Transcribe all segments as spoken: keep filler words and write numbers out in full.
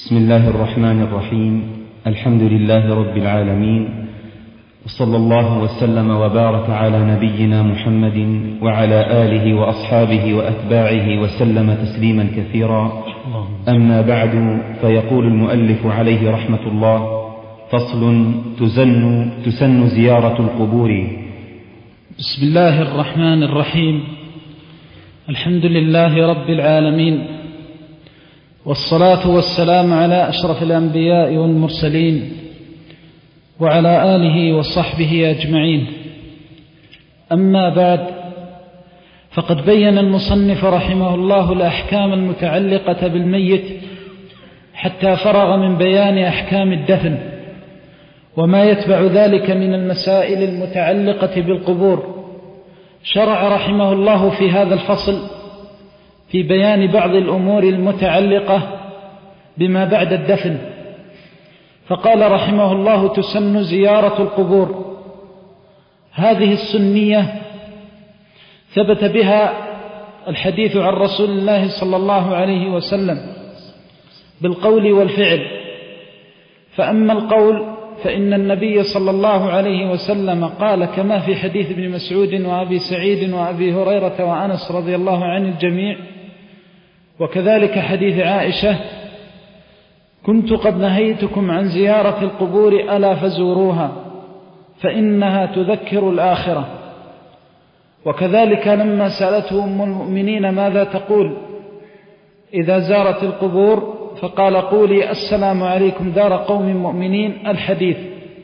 بسم الله الرحمن الرحيم. الحمد لله رب العالمين، وصلى الله وسلم وبارك على نبينا محمد وعلى آله وأصحابه وأتباعه وسلم تسليما كثيرا. أما بعد، فيقول المؤلف عليه رحمة الله: فصل: تزن, تسن زيارة القبور. بسم الله الرحمن الرحيم. الحمد لله رب العالمين، والصلاة والسلام على أشرف الأنبياء والمرسلين وعلى آله وصحبه أجمعين. أما بعد، فقد بين المصنف رحمه الله الأحكام المتعلقة بالميت حتى فرغ من بيان أحكام الدفن وما يتبع ذلك من المسائل المتعلقة بالقبور. شرع رحمه الله في هذا الفصل في بيان بعض الأمور المتعلقة بما بعد الدفن، فقال رحمه الله: تسن زيارة القبور. هذه السنية ثبت بها الحديث عن رسول الله صلى الله عليه وسلم بالقول والفعل. فأما القول فإن النبي صلى الله عليه وسلم قال كما في حديث ابن مسعود وأبي سعيد وأبي هريرة وأنس رضي الله عن الجميع، وكذلك حديث عائشة: كنت قد نهيتكم عن زيارة القبور ألا فزوروها فإنها تذكر الآخرة. وكذلك لما سألته أم المؤمنين ماذا تقول إذا زارت القبور، فقال: قولي السلام عليكم دار قوم مؤمنين، الحديث.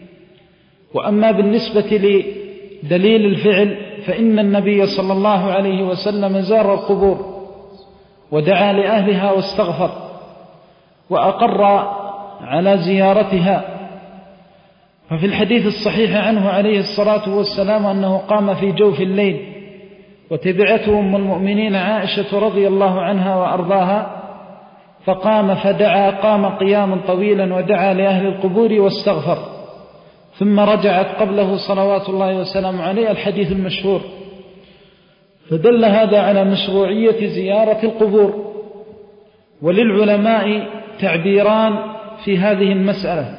وأما بالنسبة لدليل الفعل فإن النبي صلى الله عليه وسلم زار القبور ودعا لأهلها واستغفر وأقر على زيارتها. ففي الحديث الصحيح عنه عليه الصلاة والسلام أنه قام في جوف الليل وتبعته أم المؤمنين عائشة رضي الله عنها وأرضاها، فقام فدعا، قام قياما طويلا ودعا لأهل القبور واستغفر، ثم رجعت قبله صلوات الله وسلامه عليه، الحديث المشهور. فدل هذا على مشروعية زيارة القبور. وللعلماء تعبيران في هذه المسألة،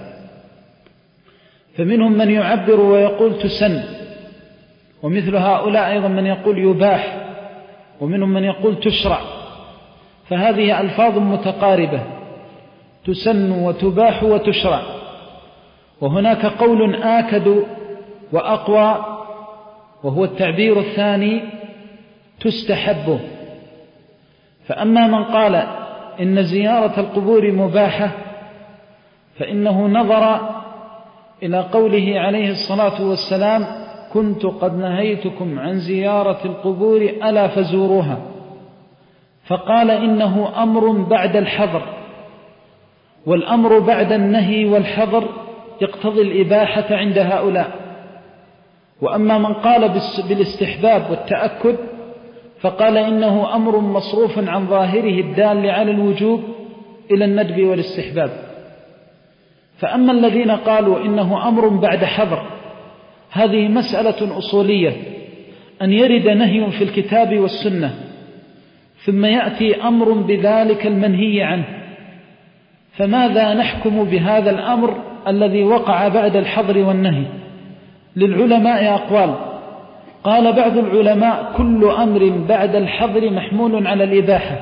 فمنهم من يعبر ويقول تسن، ومثل هؤلاء أيضا من يقول يباح، ومنهم من يقول تشرع. فهذه ألفاظ متقاربة: تسن وتباح وتشرع. وهناك قول آكد وأقوى، وهو التعبير الثاني: تستحب. فأما من قال إن زيارة القبور مباحة فإنه نظر إلى قوله عليه الصلاة والسلام: كنت قد نهيتكم عن زيارة القبور ألا فزوروها، فقال إنه أمر بعد الحظر، والأمر بعد النهي والحظر يقتضي الإباحة عند هؤلاء. وأما من قال بالاستحباب والتأكد فقال إنه أمر مصروف عن ظاهره الدال على الوجوب إلى الندب والاستحباب. فأما الذين قالوا إنه أمر بعد حظر، هذه مسألة أصولية، أن يرد نهي في الكتاب والسنة ثم يأتي أمر بذلك المنهي عنه، فماذا نحكم بهذا الأمر الذي وقع بعد الحظر والنهي؟ للعلماء أقوال. قال بعض العلماء: كل أمر بعد الحظر محمول على الإباحة،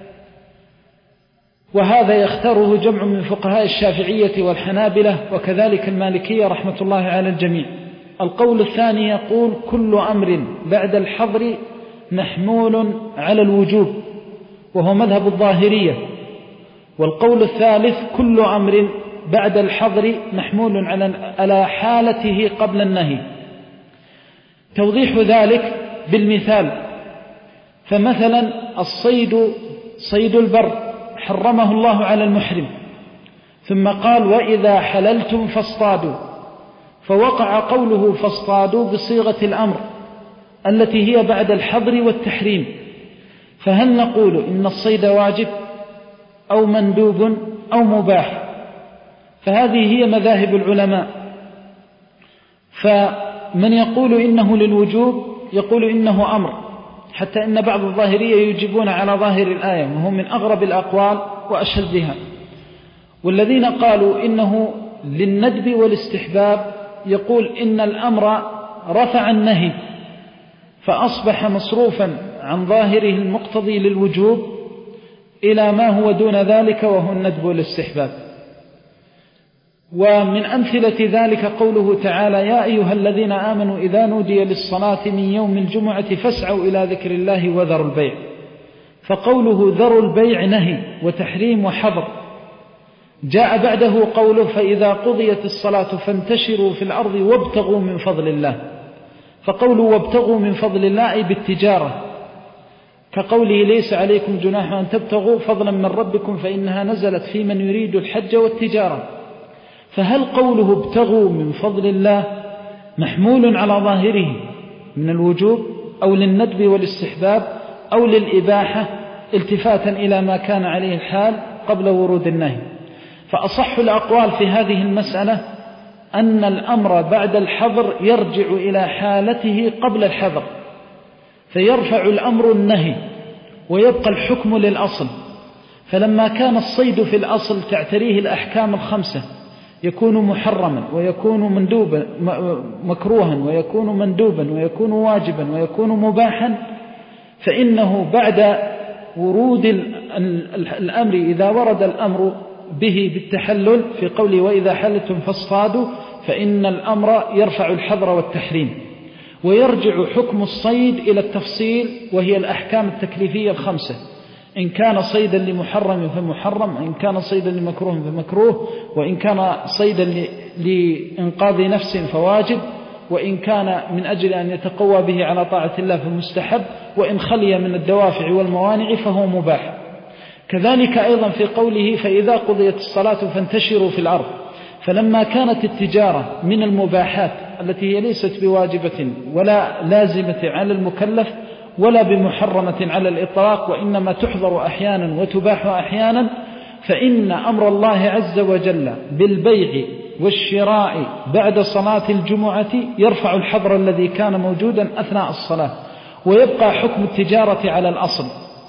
وهذا يختاره جمع من فقهاء الشافعية والحنابلة وكذلك المالكية رحمة الله على الجميع. القول الثاني يقول: كل أمر بعد الحظر محمول على الوجوب، وهو مذهب الظاهرية. والقول الثالث: كل أمر بعد الحظر محمول على حالته قبل النهي. توضيح ذلك بالمثال: فمثلا الصيد، صيد البر حرمه الله على المحرم، ثم قال: وإذا حللتم فاصطادوا، فوقع قوله فاصطادوا بصيغة الأمر التي هي بعد الحظر والتحريم. فهل نقول إن الصيد واجب أو مندوب أو مباح؟ فهذه هي مذاهب العلماء. فمن يقول إنه للوجوب يقول إنه أمر، حتى إن بعض الظاهرية يجيبون على ظاهر الآية، وهم من أغرب الأقوال وأشدها. والذين قالوا إنه للندب والاستحباب يقول إن الأمر رفع النهي فأصبح مصروفا عن ظاهره المقتضي للوجوب إلى ما هو دون ذلك وهو الندب والاستحباب. ومن أمثلة ذلك قوله تعالى: يا أيها الذين آمنوا إذا نودي للصلاة من يوم الجمعة فاسعوا إلى ذكر الله وذروا البيع. فقوله ذروا البيع نهي وتحريم وحظر. جاء بعده قوله: فإذا قضيت الصلاة فانتشروا في الأرض وابتغوا من فضل الله. فقوله وابتغوا من فضل الله أي بالتجارة، كقوله: ليس عليكم جناح أن تبتغوا فضلا من ربكم فإنها نزلت في من يريد الحج والتجارة. فهل قوله ابتغوا من فضل الله محمول على ظاهره من الوجوب أو للندب والاستحباب أو للإباحة التفاتا إلى ما كان عليه الحال قبل ورود النهي؟ فأصح الأقوال في هذه المسألة أن الأمر بعد الحظر يرجع إلى حالته قبل الحظر، فيرفع الأمر النهي ويبقى الحكم للأصل. فلما كان الصيد في الأصل تعتريه الأحكام الخمسة يكون محرما ويكون مندوبا مكروها ويكون مندوبا ويكون واجبا ويكون مباحا، فإنه بعد ورود الأمر إذا ورد الأمر به بالتحلل في قوله: وإذا حلتم فاصطادوا، فإن الأمر يرفع الحظر والتحريم، ويرجع حكم الصيد إلى التفصيل وهي الأحكام التكليفية الخمسة: إن كان صيدا لمحرم فمحرم، إن كان صيدا لمكروه فمكروه، وإن كان صيدا لإنقاذ نفس فواجب، وإن كان من أجل أن يتقوى به على طاعة الله فمستحب، وإن خلي من الدوافع والموانع فهو مباح. كذلك أيضا في قوله: فإذا قضيت الصلاة فانتشروا في الأرض. فلما كانت التجارة من المباحات التي هي ليست بواجبة ولا لازمة على المكلف ولا بمحرمة على الإطلاق، وإنما تحضر أحيانا وتباح أحيانا، فإن أمر الله عز وجل بالبيع والشراء بعد صلاة الجمعة يرفع الحظر الذي كان موجودا أثناء الصلاة، ويبقى حكم التجارة على الأصل.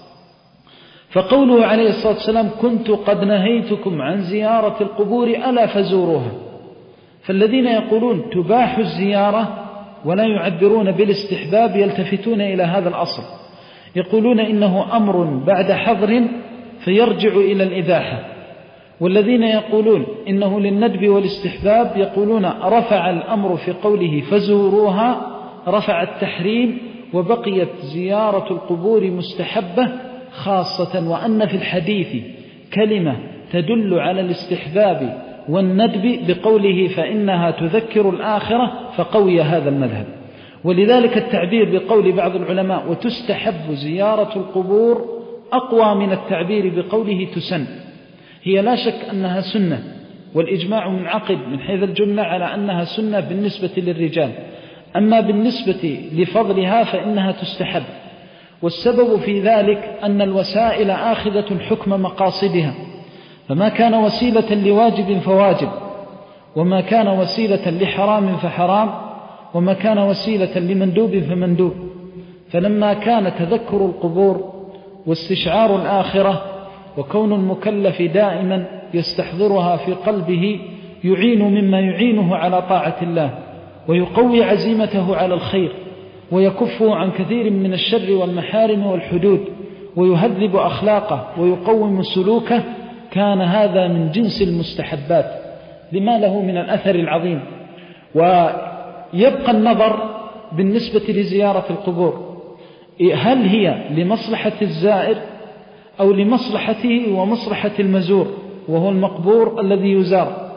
فقوله عليه الصلاة والسلام: كنت قد نهيتكم عن زيارة القبور ألا فزوروها. فالذين يقولون تباح الزيارة ولا يعبرون بالاستحباب يلتفتون إلى هذا الأصل، يقولون إنه أمر بعد حظر فيرجع إلى الإباحة. والذين يقولون إنه للندب والاستحباب يقولون رفع الأمر في قوله فزوروها، رفع التحريم وبقيت زيارة القبور مستحبة، خاصة وأن في الحديث كلمة تدل على الاستحباب والندب بقوله فإنها تذكر الآخرة، فقوي هذا المذهب. ولذلك التعبير بقول بعض العلماء وتستحب زيارة القبور أقوى من التعبير بقوله تسن. هي لا شك أنها سنة، والإجماع منعقد من حيث الجملة على أنها سنة بالنسبة للرجال، أما بالنسبة لفضلها فإنها تستحب. والسبب في ذلك أن الوسائل آخذة حكم مقاصدها، فما كان وسيلة لواجب فواجب، وما كان وسيلة لحرام فحرام، وما كان وسيلة لمندوب فمندوب. فلما كان تذكر القبور واستشعار الآخرة وكون المكلف دائما يستحضرها في قلبه يعين مما يعينه على طاعة الله ويقوي عزيمته على الخير ويكفه عن كثير من الشر والمحارم والحدود ويهذب أخلاقه ويقوم سلوكه، كان هذا من جنس المستحبات لما له من الأثر العظيم. ويبقى النظر بالنسبة لزيارة القبور، هل هي لمصلحة الزائر أو لمصلحته ومصلحة المزور وهو المقبور الذي يزار؟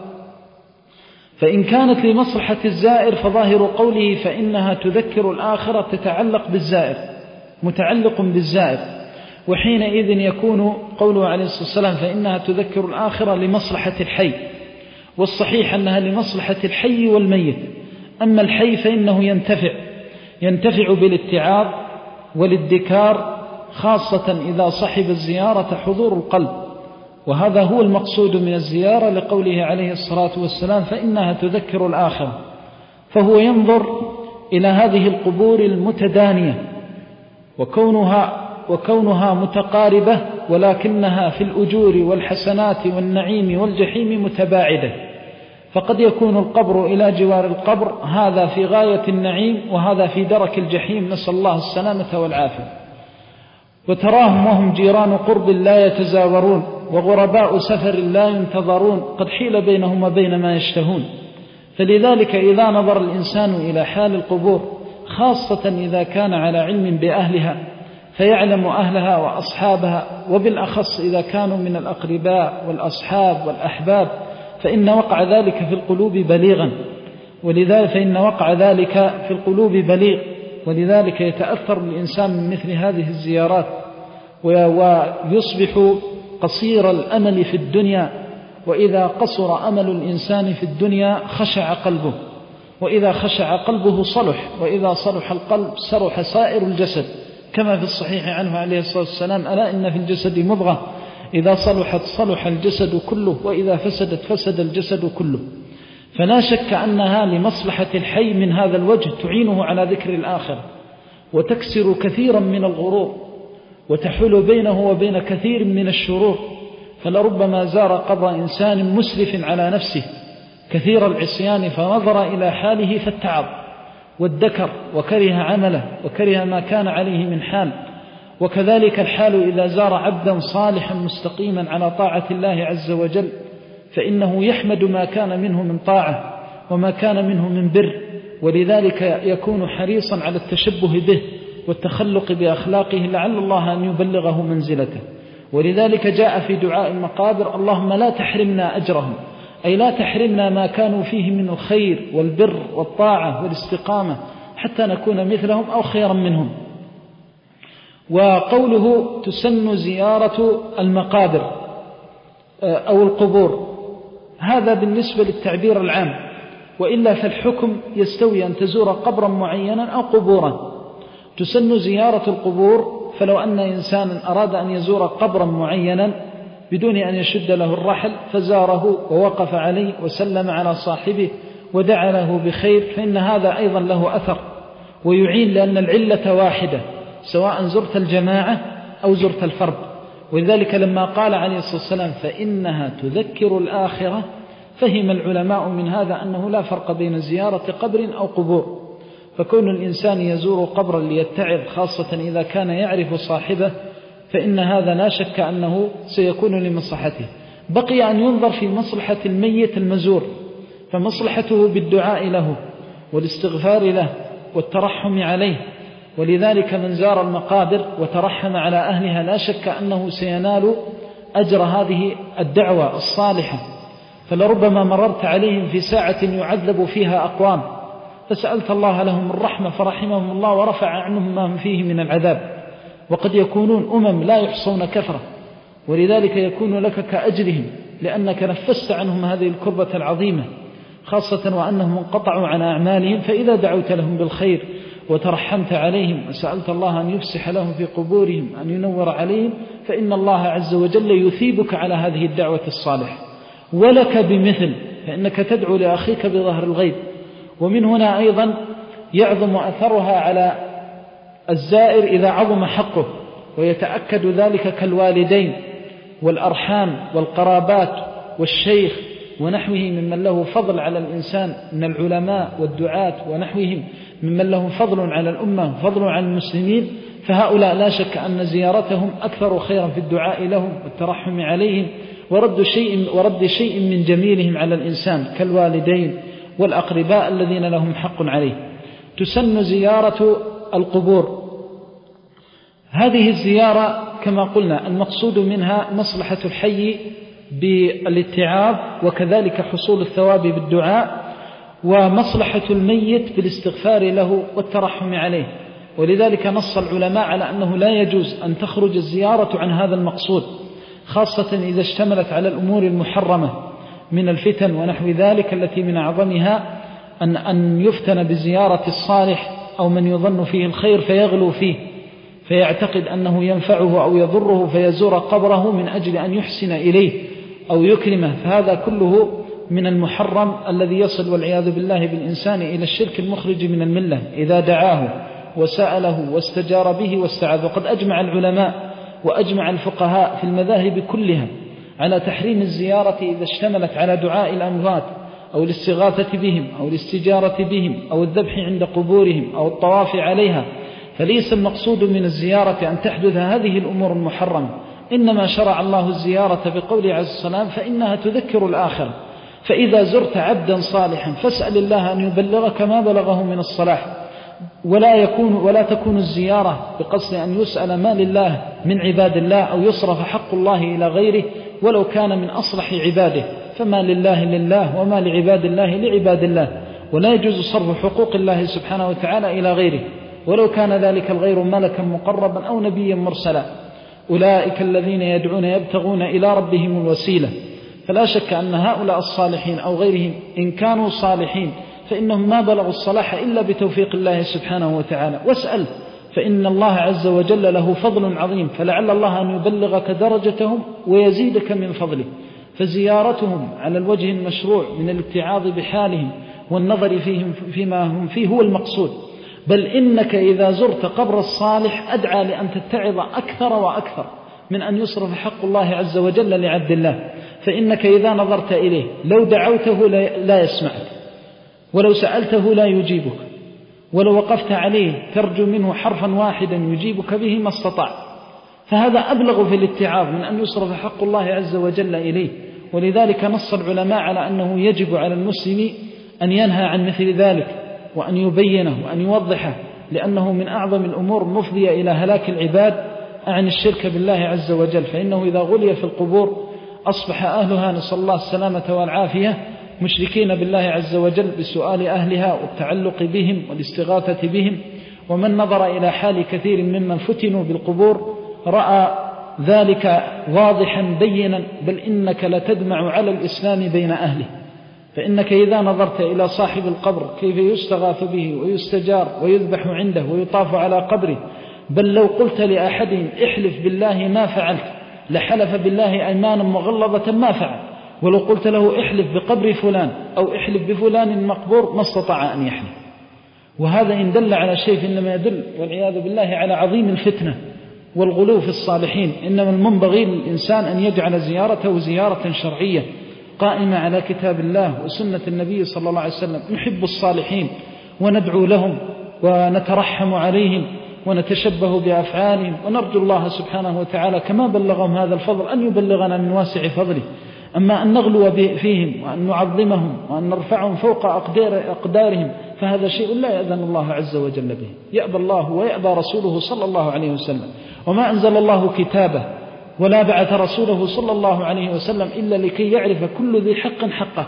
فإن كانت لمصلحة الزائر فظاهر قوله فإنها تذكر الآخرة تتعلق بالزائر، متعلق بالزائر، وحينئذ يكون قوله عليه الصلاة والسلام فإنها تذكر الآخرة لمصلحة الحي، والصحيح أنها لمصلحة الحي والميت. أما الحي فإنه ينتفع ينتفع بالاتعاظ والادكار، خاصة إذا صحب الزيارة حضور القلب، وهذا هو المقصود من الزيارة لقوله عليه الصلاة والسلام فإنها تذكر الآخرة. فهو ينظر إلى هذه القبور المتدانية وكونها, وكونها متقاربة ولكنها في الأجور والحسنات والنعيم والجحيم متباعدة، فقد يكون القبر إلى جوار القبر، هذا في غاية النعيم وهذا في درك الجحيم، نسأل الله السلامة والعافية. وتراهم وهم جيران قرب لا يتزاورون، وغرباء سفر لا ينتظرون، قد حيل بينهم وبين ما يشتهون. فلذلك إذا نظر الإنسان إلى حال القبور، خاصة إذا كان على علم بأهلها، فيعلم أهلها وأصحابها، وبالأخص إذا كانوا من الأقرباء والأصحاب والأحباب، فإن وقع ذلك في القلوب بليغا، ولذلك فإن وقع ذلك في القلوب بليغ ولذلك يتأثر الإنسان من مثل هذه الزيارات، ويصبح قصير الأمل في الدنيا. وإذا قصر أمل الإنسان في الدنيا خشع قلبه، وإذا خشع قلبه صلح، وإذا صلح القلب صلح سائر الجسد، كما في الصحيح عنه عليه الصلاة والسلام: ألا إن في الجسد مضغة إذا صلحت صلح الجسد كله، وإذا فسدت فسد الجسد كله. فلا شك أنها لمصلحة الحي من هذا الوجه تعينه على ذكر الآخرة، وتكسر كثيرا من الغرور، وتحول بينه وبين كثير من الشرور. فلربما زار قبر إنسان مسرف على نفسه كثير العصيان، فنظر إلى حاله فاتعظ وادكر وكره عمله وكره ما كان عليه من حال. وكذلك الحال إذا زار عبدا صالحا مستقيما على طاعة الله عز وجل، فإنه يحمد ما كان منه من طاعة وما كان منه من بر، ولذلك يكون حريصا على التشبه به والتخلق بأخلاقه، لعل الله أن يبلغه منزلته. ولذلك جاء في دعاء المقابر: اللهم لا تحرمنا أجرهم، أي لا تحرمنا ما كانوا فيه من الخير والبر والطاعة والاستقامة، حتى نكون مثلهم أو خيرا منهم. وقوله تسن زيارة المقابر أو القبور، هذا بالنسبة للتعبير العام، وإلا فالحكم يستوي أن تزور قبرا معينا أو قبورا. تسن زيارة القبور، فلو أن إنسانا أراد أن يزور قبرا معينا بدون أن يشد له الرحل فزاره ووقف عليه وسلم على صاحبه ودعا له بخير، فإن هذا أيضا له أثر ويعين، لأن العلة واحدة سواء زرت الجماعة أو زرت الفرد. ولذلك لما قال عليه الصلاة والسلام فإنها تذكر الآخرة، فهم العلماء من هذا أنه لا فرق بين زيارة قبر أو قبور. فكون الإنسان يزور قبرا ليتعظ، خاصة إذا كان يعرف صاحبه، فإن هذا لا شك أنه سيكون لمصلحته. بقي أن ينظر في مصلحة الميت المزور، فمصلحته بالدعاء له والاستغفار له والترحم عليه. ولذلك من زار المقابر وترحم على أهلها لا شك أنه سينال أجر هذه الدعوة الصالحة. فلربما مررت عليهم في ساعة يعذب فيها أقوام، فسألت الله لهم الرحمة فرحمهم الله ورفع عنهم ما هم فيه من العذاب. وقد يكونون أمم لا يحصون كثرة، ولذلك يكون لك كأجرهم، لأنك نفست عنهم هذه الكربة العظيمة، خاصة وأنهم انقطعوا عن أعمالهم. فإذا دعوت لهم بالخير وترحمت عليهم وسألت الله أن يفسح لهم في قبورهم، أن ينور عليهم، فإن الله عز وجل يثيبك على هذه الدعوة الصالحة. ولك بمثل، فإنك تدعو لأخيك بظهر الغيب. ومن هنا أيضا يعظم أثرها على الزائر إذا عظم حقه، ويتأكد ذلك كالوالدين والأرحام والقرابات والشيخ ونحوه ممن له فضل على الإنسان من العلماء والدعاة ونحوهم ممن له فضل على الأمة فضل على المسلمين. فهؤلاء لا شك أن زيارتهم أكثر خيرا في الدعاء لهم والترحم عليهم ورد شيء, ورد شيء من جميلهم على الإنسان كالوالدين والأقرباء الذين لهم حق عليه. تسن زيارة القبور. هذه الزيارة كما قلنا المقصود منها مصلحة الحي بالاتعاظ، وكذلك حصول الثواب بالدعاء، ومصلحة الميت بالاستغفار له والترحم عليه. ولذلك نص العلماء على أنه لا يجوز أن تخرج الزيارة عن هذا المقصود، خاصة إذا اشتملت على الأمور المحرمة من الفتن ونحو ذلك، التي من أعظمها أن, أن يفتن بزيارة الصالح أو من يظن فيه الخير فيغلو فيه، فيعتقد أنه ينفعه أو يضره فيزور قبره من أجل أن يحسن إليه أو يكرمه. فهذا كله من المحرم الذي يصل والعياذ بالله بالإنسان إلى الشرك المخرج من الملة إذا دعاه وسأله واستجار به واستعاذ. وقد أجمع العلماء وأجمع الفقهاء في المذاهب كلها على تحريم الزيارة إذا اشتملت على دعاء الأموات أو الاستغاثة بهم أو الاستجارة بهم أو الذبح عند قبورهم أو الطواف عليها، فليس المقصود من الزيارة أن تحدث هذه الأمور المحرمة، إنما شرع الله الزيارة بقوله عز السلام فإنها تذكر الآخرة. فإذا زرت عبدا صالحا فاسأل الله أن يبلغك ما بلغه من الصلاح، ولا يكون ولا تكون الزيارة بقصد أن يسأل ما لله من عباد الله أو يصرف حق الله إلى غيره ولو كان من أصلح عباده، فما لله لله وما لعباد الله لعباد الله، ولا يجوز صرف حقوق الله سبحانه وتعالى إلى غيره ولو كان ذلك الغير ملكا مقربا أو نبيا مرسلا. أولئك الذين يدعون يبتغون إلى ربهم الوسيلة. فلا شك أن هؤلاء الصالحين أو غيرهم إن كانوا صالحين فإنهم ما بلغوا الصلاح إلا بتوفيق الله سبحانه وتعالى. واسأل، فإن الله عز وجل له فضل عظيم، فلعل الله أن يبلغك درجتهم ويزيدك من فضله. فزيارتهم على الوجه المشروع من الاتعاظ بحالهم والنظر فيهم فيما هم فيه هو المقصود، بل إنك إذا زرت قبر الصالح أدعى لأن تتعظ أكثر وأكثر من أن يصرف حق الله عز وجل لعبد الله. فإنك إذا نظرت إليه لو دعوته لا يسمعك، ولو سألته لا يجيبك، ولو وقفت عليه ترجو منه حرفا واحدا يجيبك به ما استطاع، فهذا أبلغ في الاتعاظ من أن يصرف حق الله عز وجل إليه. ولذلك نص العلماء على أنه يجب على المسلم أن ينهى عن مثل ذلك وأن يبينه وأن يوضحه، لأنه من أعظم الأمور المفضية إلى هلاك العباد عن الشرك بالله عز وجل. فإنه إذا غلي في القبور أصبح أهلها نسأل الله السلامة والعافية مشركين بالله عز وجل بسؤال أهلها والتعلق بهم والاستغاثة بهم. ومن نظر إلى حال كثير ممن فتنوا بالقبور رأى ذلك واضحا بينا، بل إنك لتدمع على الإسلام بين أهله. فإنك إذا نظرت إلى صاحب القبر كيف يستغاث به ويستجار ويذبح عنده ويطاف على قبره، بل لو قلت لأحدهم احلف بالله ما فعلت لحلف بالله أيمانا مغلظة ما فعل، ولو قلت له احلف بقبر فلان أو احلف بفلان مقبور ما استطاع أن يحلف. وهذا إن دل على شيء إنما يدل والعياذ بالله على عظيم الفتنة والغلو في الصالحين. إنما المنبغي للإنسان أن يجعل زيارته زيارة شرعية قائمة على كتاب الله وسنة النبي صلى الله عليه وسلم. نحب الصالحين وندعو لهم ونترحم عليهم ونتشبه بأفعالهم، ونرجو الله سبحانه وتعالى كما بلغهم هذا الفضل أن يبلغنا من واسع فضله. أما أن نغلو فيهم وأن نعظمهم وأن نرفعهم فوق أقدارهم فهذا شيء لا يأذن الله عز وجل به، يأبى الله ويأبى رسوله صلى الله عليه وسلم. وما أنزل الله كتابه ولا بعث رسوله صلى الله عليه وسلم إلا لكي يعرف كل ذي حق حقه،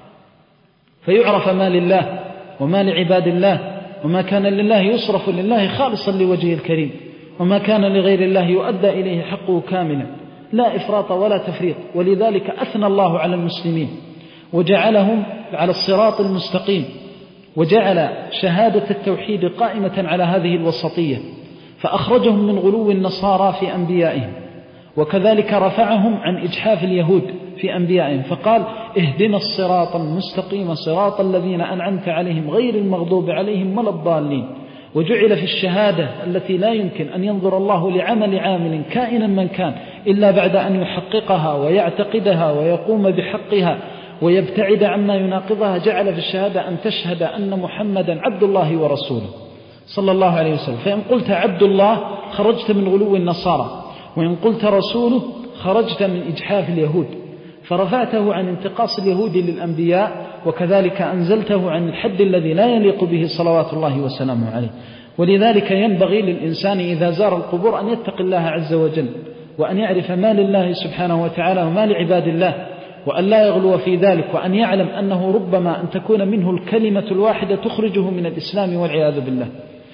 فيعرف ما لله وما لعباد الله، وما كان لله يصرف لله خالصا لوجهه الكريم، وما كان لغير الله يؤدى إليه حقه كاملا لا إفراط ولا تفريط. ولذلك أثنى الله على المسلمين وجعلهم على الصراط المستقيم، وجعل شهادة التوحيد قائمة على هذه الوسطية، فأخرجهم من غلو النصارى في أنبيائهم، وكذلك رفعهم عن إجحاف اليهود في أنبيائهم، فقال اهدنا الصراط المستقيم صراط الذين أنعمت عليهم غير المغضوب عليهم ولا الضالين. وجعل في الشهادة التي لا يمكن أن ينظر الله لعمل عامل كائنا من كان إلا بعد أن يحققها ويعتقدها ويقوم بحقها ويبتعد عما يناقضها، جعل في الشهادة أن تشهد أن محمدا عبد الله ورسوله صلى الله عليه وسلم. فإن قلت عبد الله خرجت من غلو النصارى، وإن قلت رسوله خرجت من إجحاف اليهود، فرفعته عن انتقاص اليهود للأنبياء، وكذلك أنزلته عن الحد الذي لا يليق به صلوات الله وسلامه عليه. ولذلك ينبغي للإنسان إذا زار القبور أن يتقي الله عز وجل، وأن يعرف ما لله سبحانه وتعالى وما لعباد الله، وأن لا يغلو في ذلك، وأن يعلم أنه ربما أن تكون منه الكلمة الواحدة تخرجه من الإسلام والعياذ بالله،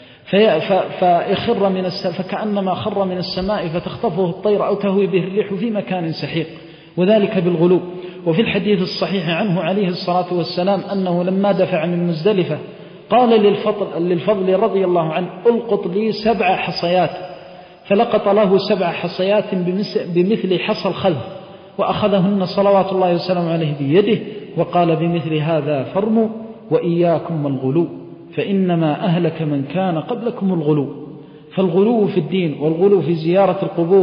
فيخر من السماء فكأنما خر من السماء فتخطفه الطير أو تهوي به الريح في مكان سحيق، وذلك بالغلو. وفي الحديث الصحيح عنه عليه الصلاة والسلام أنه لما دفع من مزدلفة قال للفضل, للفضل رضي الله عنه ألقط لي سبع حصيات، فلقط له سبع حصيات بمثل حصى الخلف، وأخذهن صلوات الله وسلامه عليه بيده وقال بمثل هذا فرموا وإياكم والغلو فإنما أهلك من كان قبلكم الغلو. فالغلو في الدين والغلو في زيارة القبور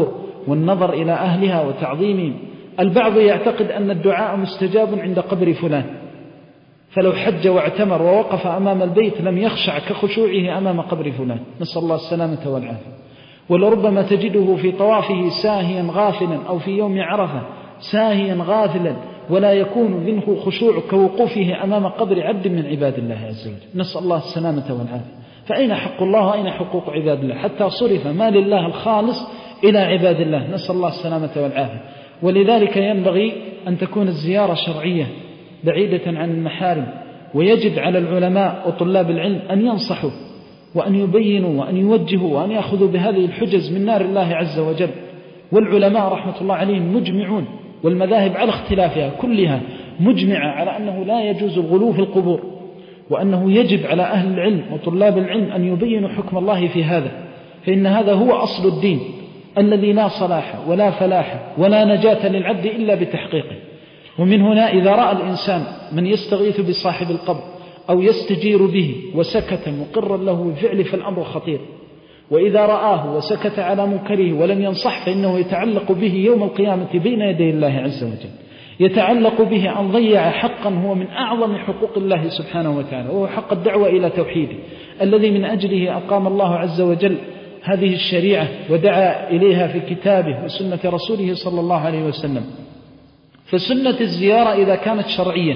والنظر إلى أهلها وتعظيمهم. البعض يعتقد أن الدعاء مستجاب عند قبر فلان، فلو حج واعتمر ووقف أمام البيت لم يخشع كخشوعه أمام قبر فلان، نسأل الله السلامة والعافية. ولربما تجده في طوافه ساهيا غافلا، أو في يوم عرفة ساهيا غافلا، ولا يكون منه خشوع كوقوفه أمام قبر عبد من عباد الله عز وجل، نسأل الله السلامة والعافية. فأين حق الله وأين حقوق عباد الله؟ حتى صرف ما لله الخالص إلى عباد الله، نسأل الله السلامة والعافية. ولذلك ينبغي أن تكون الزيارة شرعية بعيدة عن المحارم، ويجب على العلماء وطلاب العلم أن ينصحوا وأن يبينوا وأن يوجهوا وأن يأخذوا بهذه الحجز من نار الله عز وجل. والعلماء رحمة الله عليهم مجمعون، والمذاهب على اختلافها كلها مجمعة على أنه لا يجوز الغلو في القبور، وأنه يجب على أهل العلم وطلاب العلم أن يبينوا حكم الله في هذا، فإن هذا هو أصل الدين الذي لا صلاح ولا فلاح ولا نجاة للعبد إلا بتحقيقه. ومن هنا إذا رأى الإنسان من يستغيث بصاحب القبر أو يستجير به وسكت مقرا له بالفعل فالأمر خطير، وإذا رآه وسكت على منكره ولم ينصح فإنه يتعلق به يوم القيامة بين يدي الله عز وجل، يتعلق به أن ضيع حقا هو من أعظم حقوق الله سبحانه وتعالى، وهو حق الدعوة إلى توحيده الذي من أجله أقام الله عز وجل هذه الشريعة ودعا إليها في كتابه وسنة رسوله صلى الله عليه وسلم. فسنة الزيارة إذا كانت شرعية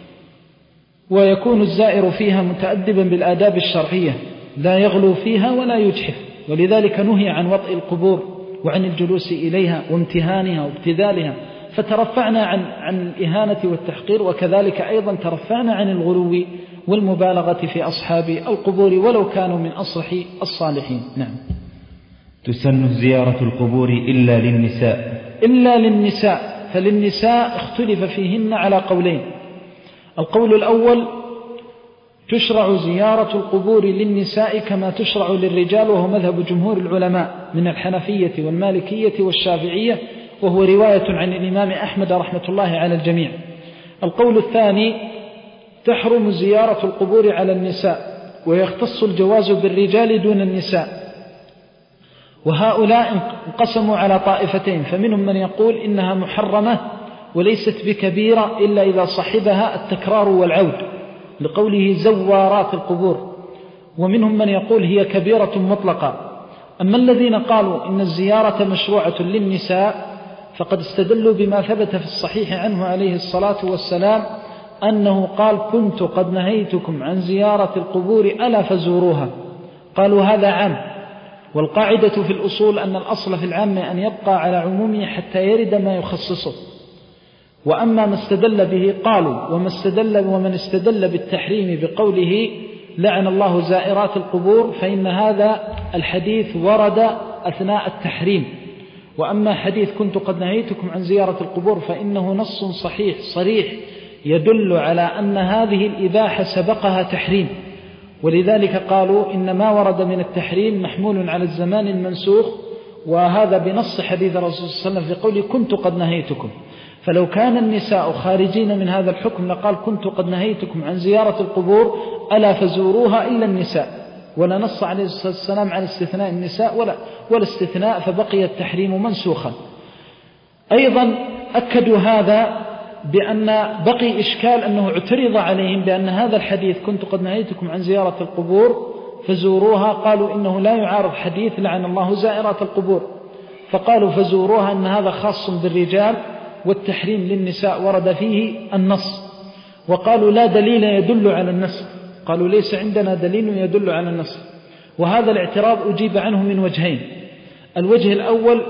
ويكون الزائر فيها متأدبا بالآداب الشرعية لا يغلو فيها ولا يجحف، ولذلك نهي عن وطئ القبور وعن الجلوس إليها وامتهانها وابتذالها، فترفعنا عن, عن الإهانة والتحقير، وكذلك أيضا ترفعنا عن الغلو والمبالغة في أصحاب القبور ولو كانوا من أصلح الصالحين. نعم. تسن زيارة القبور إلا للنساء. إلا للنساء، فللنساء اختلف فيهن على قولين. القول الأول تشرع زيارة القبور للنساء كما تشرع للرجال، وهو مذهب جمهور العلماء من الحنفية والمالكية والشافعية، وهو رواية عن الإمام أحمد رحمة الله على الجميع. القول الثاني تحرم زيارة القبور على النساء، ويختص الجواز بالرجال دون النساء. وهؤلاء انقسموا على طائفتين، فمنهم من يقول إنها محرمة وليست بكبيرة إلا إذا صحبها التكرار والعود لقوله زوارات القبور، ومنهم من يقول هي كبيرة مطلقة. أما الذين قالوا إن الزيارة مشروعة للنساء فقد استدلوا بما ثبت في الصحيح عنه عليه الصلاة والسلام أنه قال كنت قد نهيتكم عن زيارة القبور ألا فزوروها. قالوا هذا عام، والقاعدة في الأصول أن الأصل في العام أن يبقى على عمومه حتى يرد ما يخصصه. وأما ما استدل به قالوا وما استدل ومن استدل بالتحريم بقوله لعن الله زائرات القبور فإن هذا الحديث ورد أثناء التحريم. وأما حديث كنت قد نهيتكم عن زيارة القبور فإنه نص صحيح صريح يدل على أن هذه الإباحة سبقها تحريم، ولذلك قالوا إن ما ورد من التحريم محمول على الزمان المنسوخ، وهذا بنص حديث الرسول صلى الله عليه وسلم في قوله كنت قد نهيتكم. فلو كان النساء خارجين من هذا الحكم لقال كنت قد نهيتكم عن زيارة القبور ألا فزوروها إلا النساء، ولا نص عليه الصلاة والسلام على استثناء النساء ولا, ولا استثناء، فبقي التحريم منسوخا. أيضا أكدوا هذا بأن بقي إشكال أنه اعترض عليهم بأن هذا الحديث كنت قد نهيتكم عن زيارة القبور فزوروها، قالوا إنه لا يعارض حديث لعن الله زائرات القبور، فقالوا فزوروها أن هذا خاص بالرجال والتحريم للنساء ورد فيه النص. وقالوا لا دليل يدل على النسخ، قالوا ليس عندنا دليل يدل على النسخ. وهذا الاعتراض أجيب عنه من وجهين. الوجه الأول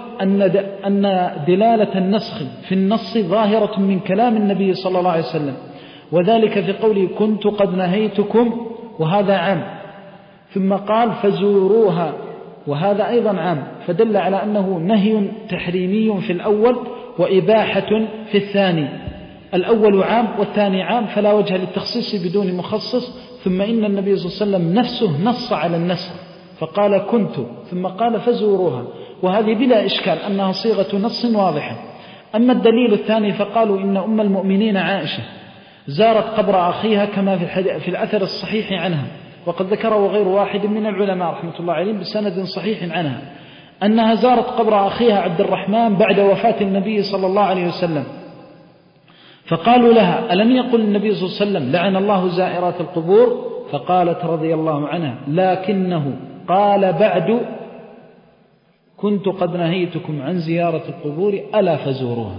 أن دلالة النسخ في النص ظاهرة من كلام النبي صلى الله عليه وسلم، وذلك في قوله كنت قد نهيتكم وهذا عام، ثم قال فزوروها وهذا أيضا عام، فدل على أنه نهي تحريمي في الأول وإباحة في الثاني. الأول عام والثاني عام، فلا وجه للتخصيص بدون مخصص. ثم إن النبي صلى الله عليه وسلم نفسه نص على النسخ فقال كنت ثم قال فزوروها، وهذه بلا إشكال أنها صيغة نص واضحة. أما الدليل الثاني فقالوا إن أم المؤمنين عائشة زارت قبر أخيها كما في, في الأثر الصحيح عنها، وقد ذكره غير واحد من العلماء رحمة الله عليهم بسند صحيح عنها أنها زارت قبر أخيها عبد الرحمن بعد وفاة النبي صلى الله عليه وسلم، فقالوا لها: ألم يقل النبي صلى الله عليه وسلم لعن الله زائرات القبور؟ فقالت رضي الله عنها: لكنه قال بعد كنت قد نهيتكم عن زيارة القبور ألا فزوروها.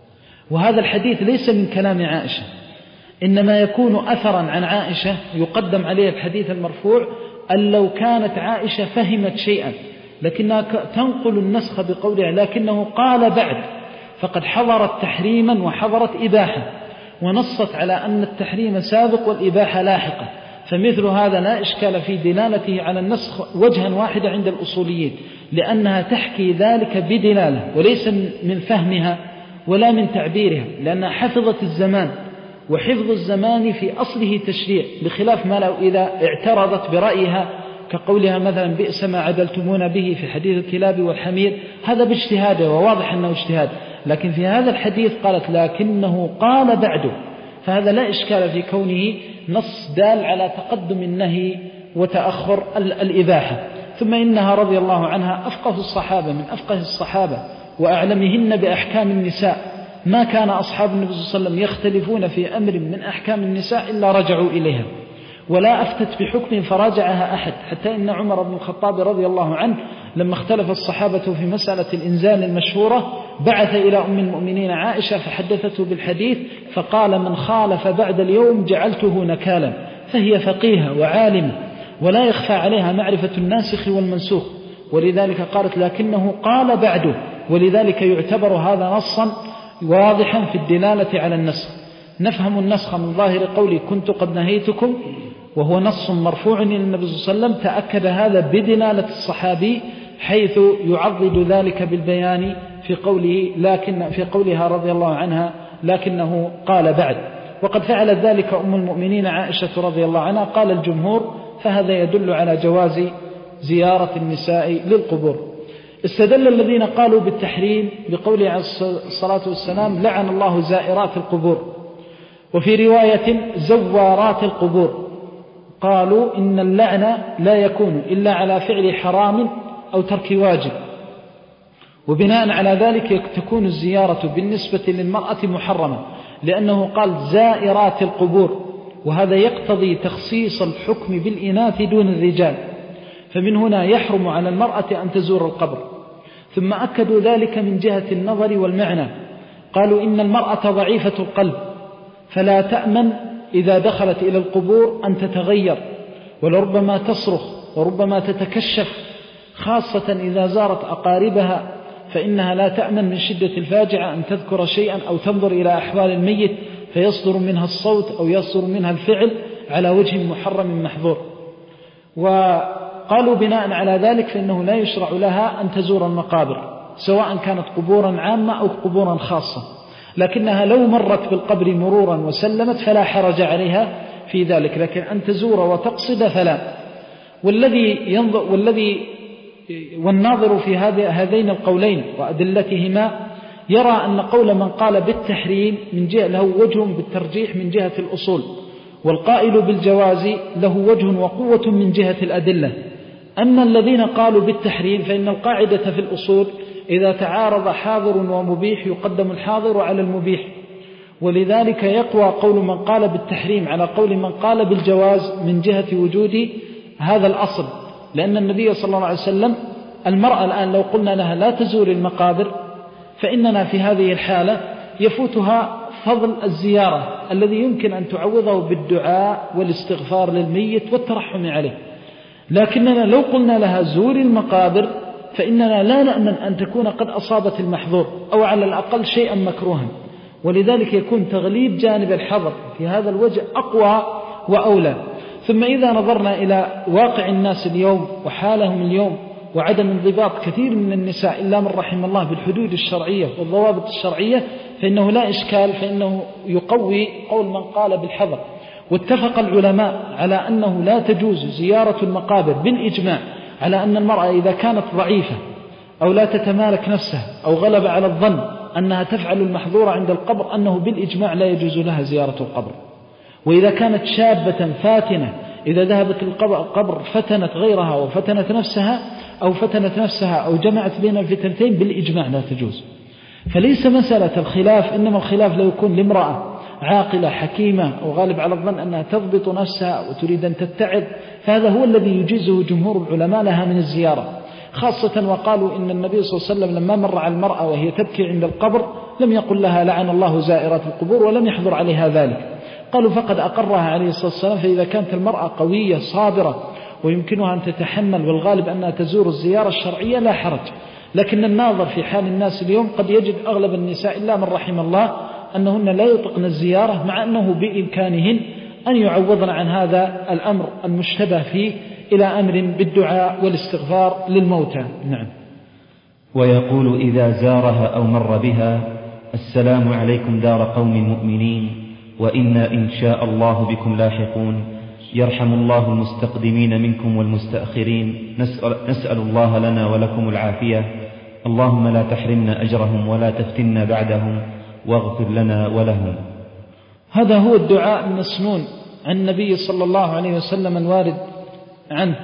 وهذا الحديث ليس من كلام عائشة، إنما يكون أثرا عن عائشة يقدم عليه الحديث المرفوع أن لو كانت عائشة فهمت شيئا لكنها تنقل النسخ بقولها لكنه قال بعد، فقد حضرت تحريما وحضرت إباحة، ونصت على أن التحريم سابق والإباحة لاحقة، فمثل هذا لا إشكال في دلالته على النسخ وجها واحدا عند الأصوليين، لأنها تحكي ذلك بدلالة وليس من فهمها ولا من تعبيرها، لأنها حفظت الزمان، وحفظ الزمان في أصله تشريع، بخلاف ما لو إذا اعترضت برأيها كقولها مثلا بئس ما عدلتمون به في حديث الكلاب والحمير، هذا باجتهاده وواضح أنه اجتهاد، لكن في هذا الحديث قالت لكنه قال بعده، فهذا لا إشكال في كونه نص دال على تقدم النهي وتأخر الإباحة. ثم إنها رضي الله عنها أفقه الصحابة من أفقه الصحابة وأعلمهن بأحكام النساء، ما كان أصحاب النبي صلى الله عليه وسلم يختلفون في أمر من أحكام النساء إلا رجعوا إليها، ولا أفتت بحكم فراجعها أحد، حتى إن عمر بن الخطاب رضي الله عنه لما اختلف الصحابة في مسألة الإنزال المشهورة بعث إلى أم المؤمنين عائشة فحدثته بالحديث، فقال: من خالف بعد اليوم جعلته نكالا، فهي فقيهة وعالمة ولا يخفى عليها معرفة الناسخ والمنسوخ، ولذلك قالت لكنه قال بعده، ولذلك يعتبر هذا نصا واضحا في الدلالة على النسخ. نفهم النسخ من ظاهر قولي كنت قد نهيتكم، وهو نص مرفوع إلى النبي صلى الله عليه وسلم، تأكد هذا بدلالة الصحابي حيث يعضد ذلك بالبيان في قوله لكن في قولها رضي الله عنها لكنه قال بعد، وقد فعلت ذلك أم المؤمنين عائشة رضي الله عنها. قال الجمهور فهذا يدل على جواز زيارة النساء للقبور. استدل الذين قالوا بالتحريم بقوله عليه الصلاة والسلام لعن الله زائرات القبور، وفي رواية زوارات القبور، قالوا إن اللعن لا يكون إلا على فعل حرام أو ترك واجب، وبناء على ذلك تكون الزيارة بالنسبة للمرأة محرمة، لأنه قال زائرات القبور، وهذا يقتضي تخصيص الحكم بالإناث دون الرجال، فمن هنا يحرم على المرأة أن تزور القبر. ثم أكدوا ذلك من جهة النظر والمعنى، قالوا إن المرأة ضعيفة القلب فلا تأمن إذا دخلت إلى القبور أن تتغير، ولربما تصرخ وربما تتكشف، خاصة إذا زارت أقاربها، فإنها لا تأمن من شدة الفاجعة أن تذكر شيئا أو تنظر إلى أحوال الميت فيصدر منها الصوت أو يصدر منها الفعل على وجه محرم محظور. وقالوا بناء على ذلك فإنه لا يشرع لها أن تزور المقابر، سواء كانت قبورا عامة أو قبورا خاصة، لكنها لو مرت بالقبر مرورا وسلمت فلا حرج عليها في ذلك، لكن أن تزور وتقصد فلا. والذي ينظر والذي والناظر في هذين القولين وأدلتهما يرى أن قول من قال بالتحريم من جهة له وجه بالترجيح من جهة الأصول، والقائل بالجواز له وجه وقوة من جهة الأدلة. أما الذين قالوا بالتحريم فإن القاعدة في الأصول إذا تعارض حاضر ومبيح يقدم الحاضر على المبيح، ولذلك يقوى قول من قال بالتحريم على قول من قال بالجواز من جهة وجود هذا الأصل، لأن النبي صلى الله عليه وسلم المرأة الآن لو قلنا لها لا تزور المقابر فإننا في هذه الحالة يفوتها فضل الزيارة الذي يمكن أن تعوضه بالدعاء والاستغفار للميت والترحم عليه، لكننا لو قلنا لها زور المقابر فإننا لا نأمن أن تكون قد أصابت المحظور أو على الأقل شيئا مكروها، ولذلك يكون تغليب جانب الحظر في هذا الوجه أقوى وأولى. ثم إذا نظرنا إلى واقع الناس اليوم وحالهم اليوم وعدم انضباط كثير من النساء إلا من رحم الله بالحدود الشرعية والضوابط الشرعية، فإنه لا إشكال، فإنه يقوي قول من قال بالحظر. واتفق العلماء على أنه لا تجوز زيارة المقابر بالإجماع، على أن المرأة إذا كانت ضعيفة أو لا تتمالك نفسها أو غلب على الظن أنها تفعل المحظور عند القبر أنه بالإجماع لا يجوز لها زيارة القبر. وإذا كانت شابة فاتنة إذا ذهبت القبر فتنت غيرها وفتنت نفسها أو فتنت نفسها أو جمعت بين الفتنتين بالإجماع لا تجوز. فليس مسألة الخلاف، إنما الخلاف لو يكون لامرأة عاقلة حكيمة أو غالب على الظن أنها تضبط نفسها وتريد أن تتعظ، فهذا هو الذي يجيزه جمهور العلماء لها من الزيارة، خاصة وقالوا إن النبي صلى الله عليه وسلم لما مر على المرأة وهي تبكي عند القبر لم يقل لها لعن الله زائرات القبور ولم يحضر عليها ذلك، قالوا فقد أقرها عليه الصلاة والسلام. فإذا كانت المرأة قوية صابرة ويمكنها أن تتحمل والغالب أنها تزور الزيارة الشرعية لا حرج. لكن الناظر في حال الناس اليوم قد يجد أغلب النساء إلا من رحم الله أنهن لا يطقن الزيارة، مع أنه بإمكانهن أن يعوضن عن هذا الأمر المشتبه فيه إلى أمر بالدعاء والاستغفار للموتى. نعم. ويقول إذا زارها أو مر بها: السلام عليكم دار قوم مؤمنين وإنا إن شاء الله بكم لاحقون، يرحم الله المستقدمين منكم والمستأخرين، نسأل, نسأل الله لنا ولكم العافية، اللهم لا تحرمنا أجرهم ولا تفتنا بعدهم واغفر لنا ولهم. هذا هو الدعاء المسنون عن النبي صلى الله عليه وسلم الوارد عنه،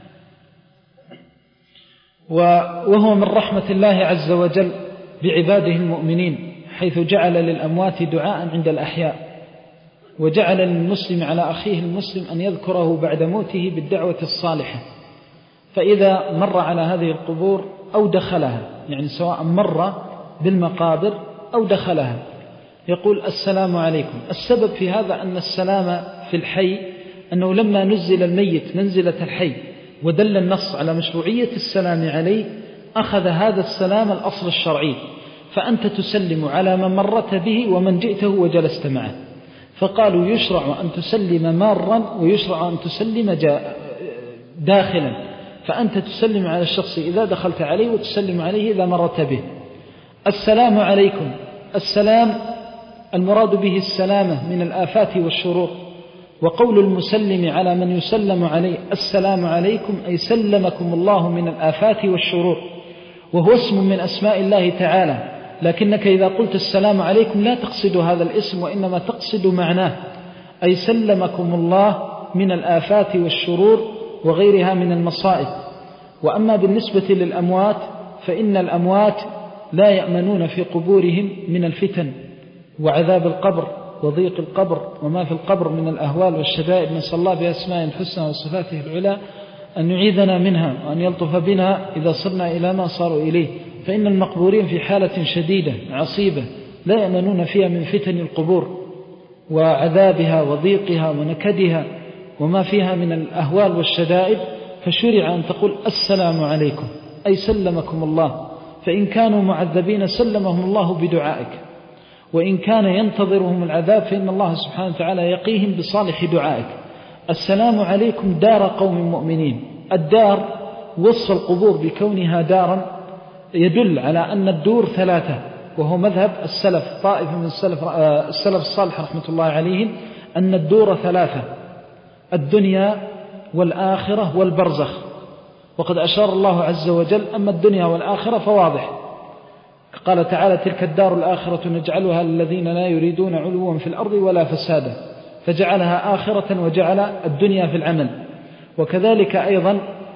وهو من رحمة الله عز وجل بعباده المؤمنين، حيث جعل للأموات دعاء عند الأحياء، وجعل للمسلم على أخيه المسلم أن يذكره بعد موته بالدعوة الصالحة. فإذا مر على هذه القبور أو دخلها، يعني سواء مر بالمقابر أو دخلها، يقول السلام عليكم. السبب في هذا أن السلام في الحي أنه لما نزل الميت منزلة الحي ودل النص على مشروعية السلام عليه، أخذ هذا السلام الأصل الشرعي، فأنت تسلم على من مرت به ومن جئته وجلست معه. فقالوا يشرع أن تسلم مارا ويشرع أن تسلم داخلا، فأنت تسلم على الشخص إذا دخلت عليه وتسلم عليه إذا مرت به. السلام عليكم، السلام المراد به السلامة من الآفات والشرور، وقول المسلم على من يسلم عليه السلام عليكم أي سلمكم الله من الآفات والشرور، وهو اسم من أسماء الله تعالى، لكنك إذا قلت السلام عليكم لا تقصد هذا الاسم وإنما تقصد معناه، أي سلمكم الله من الآفات والشرور وغيرها من المصائب. وأما بالنسبة للأموات فإن الأموات لا يأمنون في قبورهم من الفتن وعذاب القبر وضيق القبر وما في القبر من الأهوال والشدائد، نسأل الله بأسماء الحسنى وصفاته العلى أن يعيذنا منها وأن يلطف بنا إذا صرنا إلى ما صاروا إليه. فإن المقبورين في حالة شديدة عصيبة لا يأمنون فيها من فتن القبور وعذابها وضيقها ونكدها وما فيها من الأهوال والشدائد، فشرع أن تقول السلام عليكم أي سلمكم الله، فإن كانوا معذبين سلمهم الله بدعائك، وإن كان ينتظرهم العذاب فإن الله سبحانه وتعالى يقيهم بصالح دعائك. السلام عليكم دار قوم مؤمنين. الدار وصف القبور بكونها دارا يدل على أن الدور ثلاثة، وهو مذهب السلف، طائفة من السلف, السلف الصالح رحمة الله عليهم، أن الدور ثلاثة: الدنيا والآخرة والبرزخ. وقد أشار الله عز وجل أما الدنيا والآخرة فواضح، قال تعالى تلك الدار الآخرة نجعلها للذين لا يريدون علوا في الأرض ولا فسادا، فجعلها آخرة وجعل الدنيا في العمل. وكذلك أيضا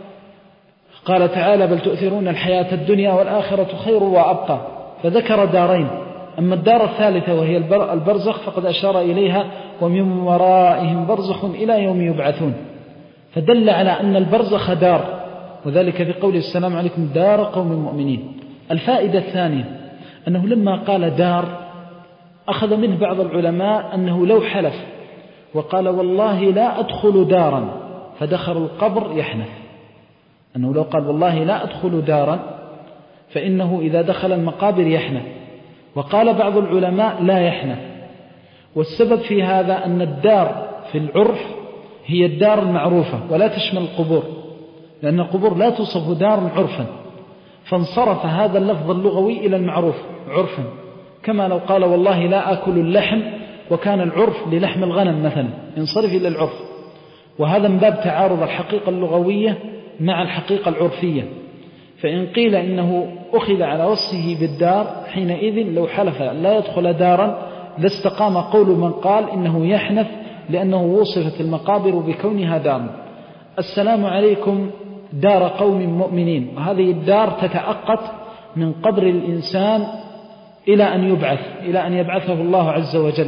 قال تعالى بل تؤثرون الحياة الدنيا والآخرة خير وأبقى، فذكر دارين. أما الدار الثالثة وهي البرزخ فقد أشار إليها ومن ورائهم برزخ إلى يوم يبعثون، فدل على أن البرزخ دار، وذلك في قول السلام عليكم دار قوم مؤمنين. الفائدة الثانية أنه لما قال دار أخذ منه بعض العلماء أنه لو حلف وقال والله لا أدخل دارا فدخل القبر يحنث، أنه لو قال والله لا أدخل دارا فإنه إذا دخل المقابر يحنث. وقال بعض العلماء لا يحنث، والسبب في هذا أن الدار في العرف هي الدار المعروفة ولا تشمل القبور، لأن القبور لا توصف دار عرفا، فانصرف هذا اللفظ اللغوي إلى المعروف عرفا، كما لو قال والله لا أكل اللحم وكان العرف للحم الغنم مثلا، ينصرف إلى العرف. وهذا من باب تعارض الحقيقة اللغوية مع الحقيقة العرفية. فإن قيل إنه أخذ على وصفه بالدار حينئذ لو حلف لا يدخل دارا لاستقام قول من قال إنه يحنث لأنه وصفت المقابر بكونها دار. السلام عليكم دار قوم مؤمنين، وهذه الدار تتأقت من قبر الإنسان إلى أن يبعث، إلى أن يبعثه الله عز وجل.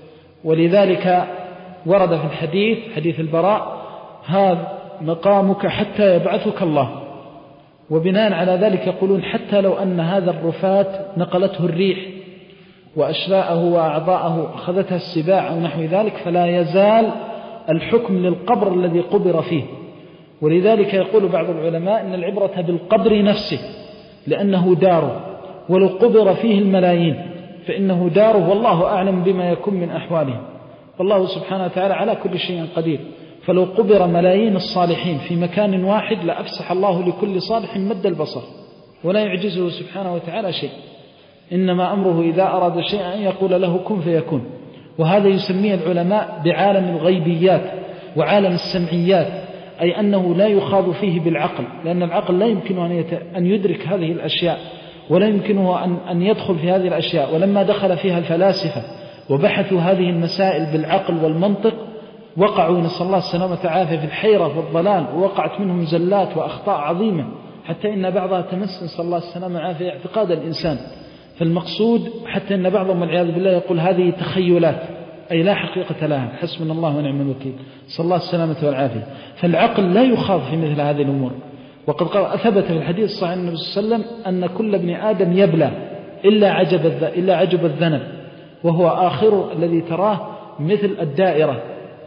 ولذلك ورد في الحديث حديث البراء: هذا مقامك حتى يبعثك الله. وبناء على ذلك يقولون حتى لو أن هذا الرفات نقلته الريح وأشلاءه وأعضاءه أخذتها السباع أو نحو ذلك، فلا يزال الحكم للقبر الذي قبر فيه. ولذلك يقول بعض العلماء إن العبرة بالقبر نفسه، لأنه داره، ولو قبر فيه الملايين فإنه داره، والله أعلم بما يكون من أحوالهم، والله سبحانه وتعالى على كل شيء قدير. فلو قبر ملايين الصالحين في مكان واحد لأفسح الله لكل صالح مد البصر، ولا يعجزه سبحانه وتعالى شيء، إنما أمره إذا أراد شيئا أن يقول له كن فيكون. وهذا يسميه العلماء بعالم الغيبيات وعالم السمعيات، أي أنه لا يخاض فيه بالعقل، لأن العقل لا يمكنه أن يدرك هذه الأشياء، ولا يمكنه أن يدخل في هذه الأشياء. ولما دخل فيها الفلاسفة وبحثوا هذه المسائل بالعقل والمنطق، وقعوا نسأل الله السلامة والعافية في الحيرة والضلال، ووقعت منهم زلات وأخطاء عظيمة، حتى إن بعضها تمس نسأل الله السلامة والعافية اعتقاد الإنسان. فالمقصود حتى إن بعضهم والعياذ بالله يقول هذه تخيلات، أي لا حقيقة لها، حسبنا الله ونعم الوكيل، صلى الله السلامة والعافية. فالعقل لا يخاض في مثل هذه الأمور. وقد ثبت في الحديث الصحيح عن النبي صلى الله عليه وسلم أن كل ابن آدم يبلى إلا عجب إلا عجب الذنب، وهو آخر الذي تراه مثل الدائرة،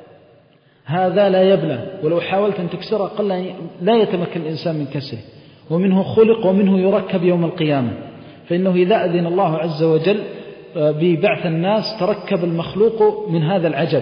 هذا لا يبلى، ولو حاولت أن تكسره قل لا يتمكن الإنسان من كسره. ومنه خلق ومنه يركب يوم القيامة، فإنه إذا أذن الله عز وجل ببعث الناس تركب المخلوق من هذا العجب،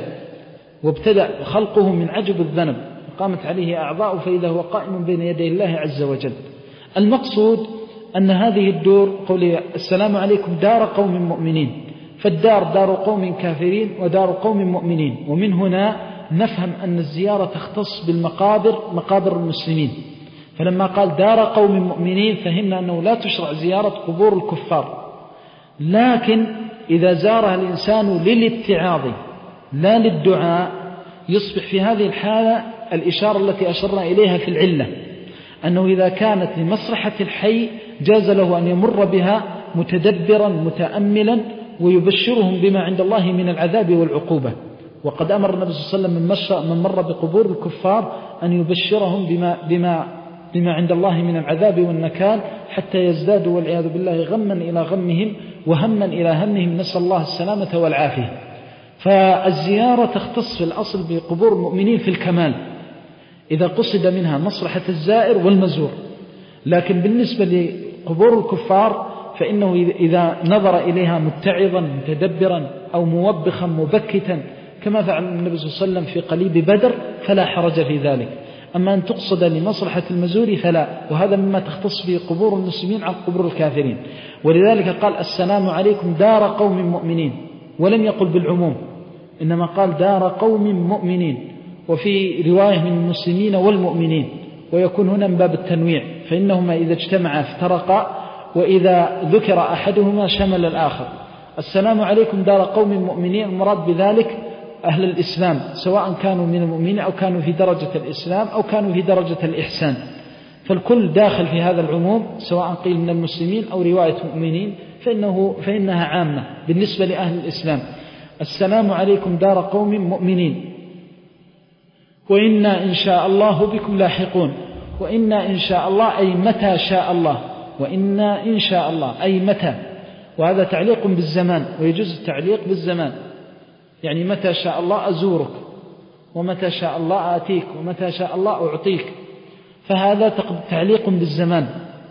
وابتدأ خلقه من عجب الذنب، قامت عليه أعضاء فإذا هو قائم بين يدي الله عز وجل. المقصود أن هذه الدور قولي السلام عليكم دار قوم مؤمنين، فالدار دار قوم كافرين ودار قوم مؤمنين. ومن هنا نفهم أن الزيارة تختص بالمقابر، مقابر المسلمين. فلما قال دار قوم مؤمنين فهمنا أنه لا تشرع زيارة قبور الكفار، لكن إذا زارها الإنسان للاتعاظ لا للدعاء يصبح في هذه الحالة الإشارة التي أشرنا إليها في العلة، أنه إذا كانت لمصلحة الحي جاز له أن يمر بها متدبرا متأملا ويبشرهم بما عند الله من العذاب والعقوبة. وقد أمر النبي صلى الله عليه وسلم من مر بقبور الكفار أن يبشرهم بما, بما, بما عند الله من العذاب والنكال، حتى يزدادوا والعياذ بالله غما إلى غمهم وهما إلى همهم، نسأل الله السلامة والعافية. فالزيارة تختص في الأصل بقبور المؤمنين في الكمال إذا قصد منها مصلحة الزائر والمزور، لكن بالنسبة لقبور الكفار فإنه إذا نظر إليها متعظا متدبرا أو موبخا مبكتا كما فعل النبي صلى الله عليه وسلم في قليب بدر فلا حرج في ذلك. أما أن تقصد لمصلحة المزور فلا، وهذا مما تختص به قبور المسلمين عن قبور الكافرين. ولذلك قال السلام عليكم دار قوم مؤمنين، ولم يقل بالعموم، إنما قال دار قوم مؤمنين، وفي رواية من المسلمين والمؤمنين، ويكون هنا من باب التنويع، فإنهما إذا اجتمعا افترقا، وإذا ذكر أحدهما شمل الآخر. السلام عليكم دار قوم مؤمنين، المراد بذلك أهل الإسلام، سواء كانوا من المؤمنين أو كانوا في درجة الإسلام أو كانوا في درجة الإحسان، فالكل داخل في هذا العموم، سواء قيل من المسلمين أو رواية مؤمنين فإنه فإنها عامة بالنسبة لأهل الإسلام. السلام عليكم دار قوم مؤمنين، وإنا إن شاء الله بكم لاحقون. وإنا إن شاء الله أي متى شاء الله، وإنا إن شاء الله أي متى، وهذا تعليق بالزمان، ويجوز التعليق بالزمان، يعني متى شاء الله أزورك، ومتى شاء الله آتيك، ومتى شاء الله أعطيك، فهذا تعليق بالزمان.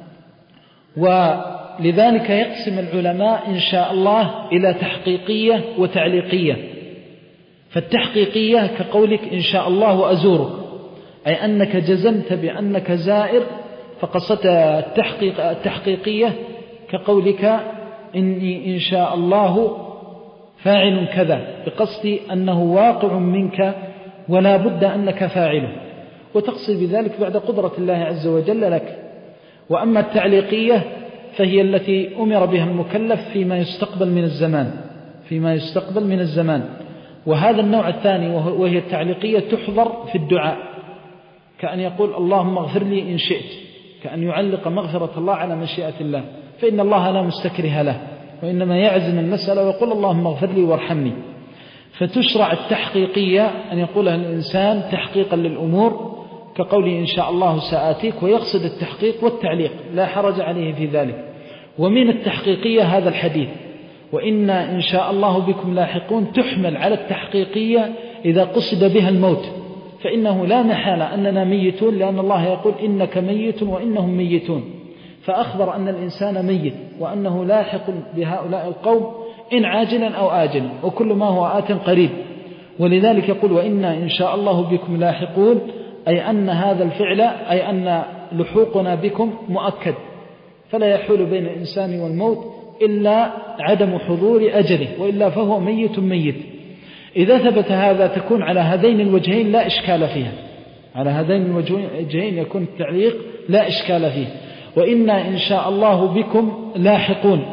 ولذلك يقسم العلماء إن شاء الله إلى تحقيقية وتعليقية. فالتحقيقية كقولك إن شاء الله أزورك، أي أنك جزمت بأنك زائر، فقصت التحقيق التحقيقية كقولك إني إن شاء الله فاعل كذا، بقصد أنه واقع منك ولا بد أنك فاعله، وتقصد بذلك بعد قدرة الله عز وجل لك. وأما التعليقية فهي التي أمر بها المكلف فيما يستقبل من الزمان، فيما يستقبل من الزمان. وهذا النوع الثاني وهي التعليقية تحضر في الدعاء، كأن يقول اللهم اغفر لي إن شئت، كأن يعلق مغفرة الله على مشيئة الله، فإن الله لا مستكره له، وإنما يعزم المسألة ويقول اللهم اغفر لي وارحمني. فتشرع التحقيقية أن يقولها الإنسان تحقيقا للأمور، كقوله إن شاء الله سآتيك، ويقصد التحقيق والتعليق لا حرج عليه في ذلك. ومن التحقيقية هذا الحديث وإنا إن شاء الله بكم لاحقون، تحمل على التحقيقية إذا قصد بها الموت، فإنه لا محالة أننا ميتون، لأن الله يقول إنك ميت وإنهم ميتون، فأخبر أن الإنسان ميت وأنه لاحق بهؤلاء القوم إن عاجلا أو آجلا، وكل ما هو آت قريب. ولذلك يقول وإنا إن شاء الله بكم لاحقون، أي أن هذا الفعل أي أن لحوقنا بكم مؤكد، فلا يحول بين الإنسان والموت إلا عدم حضور أجله، وإلا فهو ميت ميت. إذا ثبت هذا تكون على هذين الوجهين لا إشكال فيها، على هذين الوجهين يكون التعليق لا إشكال فيه. وإنا إن شاء الله بكم لاحقون،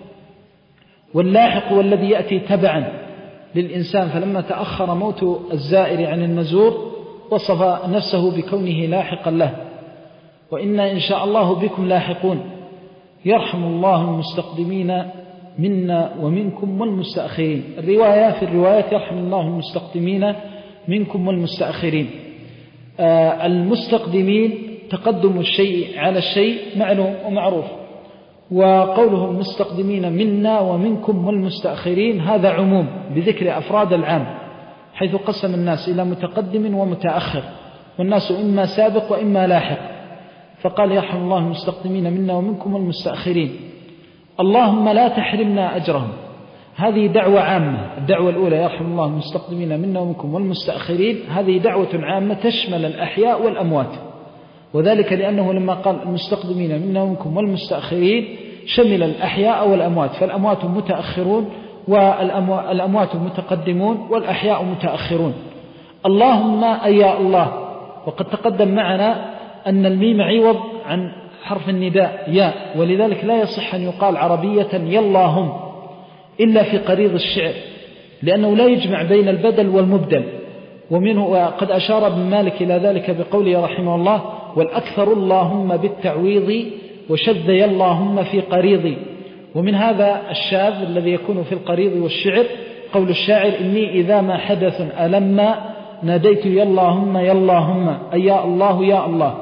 واللاحق والذي يأتي تبعا للإنسان، فلما تأخر موت الزائر عن المزور وصف نفسه بكونه لاحقا له. وإنا إن شاء الله بكم لاحقون، يرحم الله المستقدمين منا ومنكم والمستأخرين. الرواية في الروايات يرحم الله المستقدمين منكم والمستأخرين. آه المستقدمين تقدم الشيء على الشيء معلوم ومعروف، وقوله المستقدمين منا ومنكم والمستأخرين هذا عموم بذكر أفراد العام، حيث قسم الناس إلى متقدم ومتأخر، والناس إما سابق وإما لاحق، فقال يرحم الله المستقدمين منا ومنكم والمستأخرين. اللهم لا تحرمنا أجرهم، هذه دعوة عامة. الدعوة الأولى يرحم الله المستقدمين منا ومنكم والمستأخرين، هذه دعوة عامة تشمل الأحياء والأموات، وذلك لأنه لما قال المستقدمين منا ومنكم والمستأخرين شمل الأحياء والأموات، فالأموات متأخرون والأموات متقدمون والأحياء متأخرون. اللهم أي يا الله، وقد تقدم معنا أن الميم عوض عن حرف النداء يا، ولذلك لا يصح أن يقال عربية ياللهم إلا في قريض الشعر، لأنه لا يجمع بين البدل والمبدل. ومنه وقد أشار ابن مالك إلى ذلك بقوله رحمه الله والأكثر اللهم بالتعويض وشذ ياللهم في قريضي. ومن هذا الشاذ الذي يكون في القريض والشعر قول الشاعر إني إذا ما حدث ألما ناديت ياللهم ياللهم أي يا الله يا الله.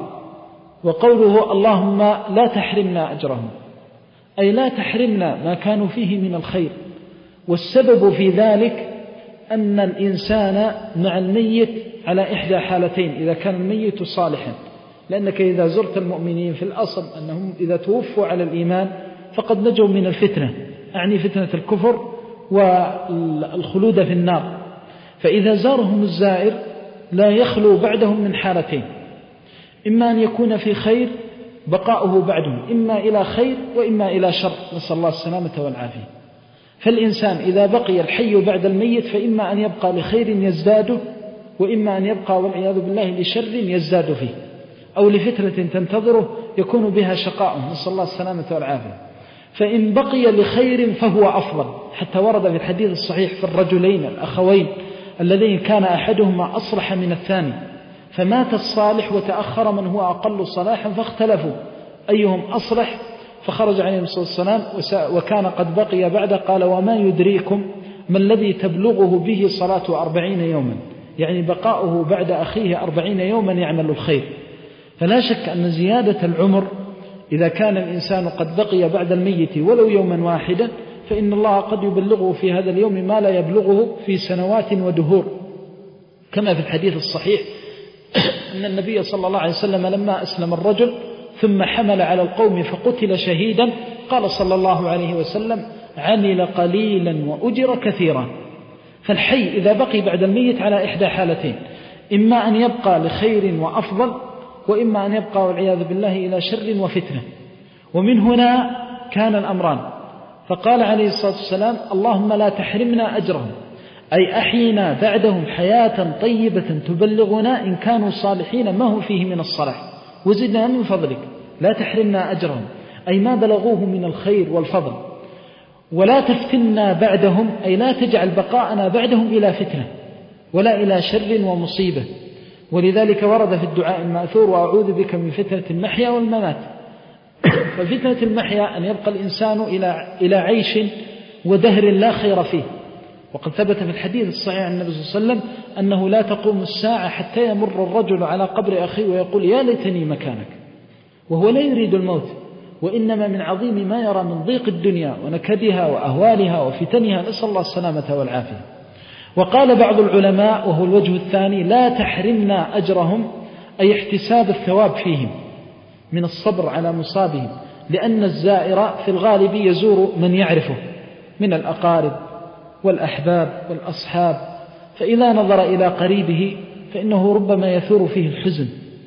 وقوله اللهم لا تحرمنا أجرهم، أي لا تحرمنا ما كانوا فيه من الخير. والسبب في ذلك أن الإنسان مع الميت على إحدى حالتين، إذا كان الميت صالحا، لأنك إذا زرت المؤمنين في الأصل أنهم إذا توفوا على الإيمان فقد نجوا من الفتنة، أعني فتنة الكفر والخلود في النار. فإذا زارهم الزائر لا يخلو بعدهم من حالتين، إما أن يكون في خير بقاؤه بعدهم، إما إلى خير وإما إلى شر، نسأل الله السلامة والعافية. فالإنسان إذا بقي الحي بعد الميت فإما أن يبقى لخير يزداد، وإما أن يبقى والعياذ بالله لشر يزداد فيه، أو لفترة تنتظره يكون بها شقاء، نسأل الله السلامة والعافية. فإن بقي لخير فهو أفضل، حتى ورد في الحديث الصحيح في الرجلين الأخوين الذين كان أحدهما أصلح من الثاني، فمات الصالح وتأخر من هو أقل صلاحا، فاختلفوا أيهم أصلح، فخرج عليه الصلاة والسلام وكان قد بقي بعد، قال وما يدريكم ما الذي تبلغه به صلاة أربعين يوما، يعني بقاؤه بعد أخيه أربعين يوما يعمل الخير. فلا شك أن زيادة العمر إذا كان الإنسان قد بقي بعد الميت ولو يوما واحدا، فإن الله قد يبلغه في هذا اليوم ما لا يبلغه في سنوات ودهور، كما في الحديث الصحيح أن النبي صلى الله عليه وسلم لما أسلم الرجل ثم حمل على القوم فقتل شهيدا، قال صلى الله عليه وسلم عمل قليلا وأجر كثيرا. فالحي إذا بقي بعد الميت على إحدى حالتين، إما أن يبقى لخير وأفضل، وإما أن يبقى والعياذ بالله إلى شر وفتنة. ومن هنا كان الأمران، فقال عليه الصلاة والسلام اللهم لا تحرمنا أجرهم، أي أحينا بعدهم حياة طيبة تبلغنا إن كانوا صالحين ما هو فيه من الصلاح، وزدنا من فضلك لا تحرمنا أجرهم، أي ما بلغوه من الخير والفضل. ولا تفتنا بعدهم، أي لا تجعل بقاءنا بعدهم إلى فتنة ولا إلى شر ومصيبة. ولذلك ورد في الدعاء المأثور: وأعوذ بك من فتنة المحيا والممات. ففتنة المحيا أن يبقى الإنسان إلى إلى عيش ودهر لا خير فيه، وقد ثبت في الحديث الصحيح عن النبي صلى الله عليه وسلم أنه لا تقوم الساعة حتى يمر الرجل على قبر أخيه ويقول: يا ليتني مكانك، وهو لا يريد الموت، وإنما من عظيم ما يرى من ضيق الدنيا ونكدها وأهوالها وفتنها، نسأل الله السلامة والعافية. وقال بعض العلماء، وهو الوجه الثاني: لا تحرمنا أجرهم، أي احتساب الثواب فيهم من الصبر على مصابهم، لأن الزائر في الغالب يزور من يعرفه من الأقارب والأحباب والأصحاب، فإذا نظر إلى قريبه فإنه ربما يثور فيه الحزن،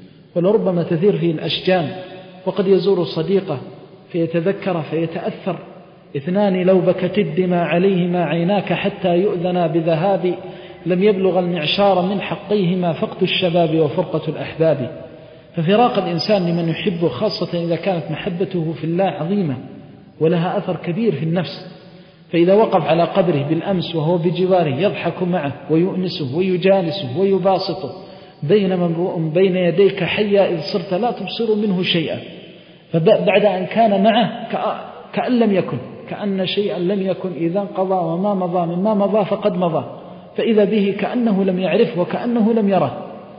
ولربما تثير فيه الأشجان، وقد يزور صديقه فيتذكر فيتأثر: اثنان لو بكت الدماء عليهما عيناك حتى يؤذنا بذهاب، لم يبلغ المعشار من حقيهما فقد الشباب وفرقة الأحباب. ففراق الإنسان لمن يحبه، خاصة إذا كانت محبته في الله عظيمة ولها أثر كبير في النفس، فإذا وقف على قبره بالأمس وهو بجواره يضحك معه ويؤنسه ويجالسه ويباسطه، بينما امرؤ بين يديك حيا إذ صرت لا تبصر منه شيئا، فبعد أن كان معه كأن لم يكن، كأن شيئا لم يكن إذا انقضى، وما مضى مما مضى فقد مضى، فإذا به كأنه لم يعرفه وكأنه لم يره.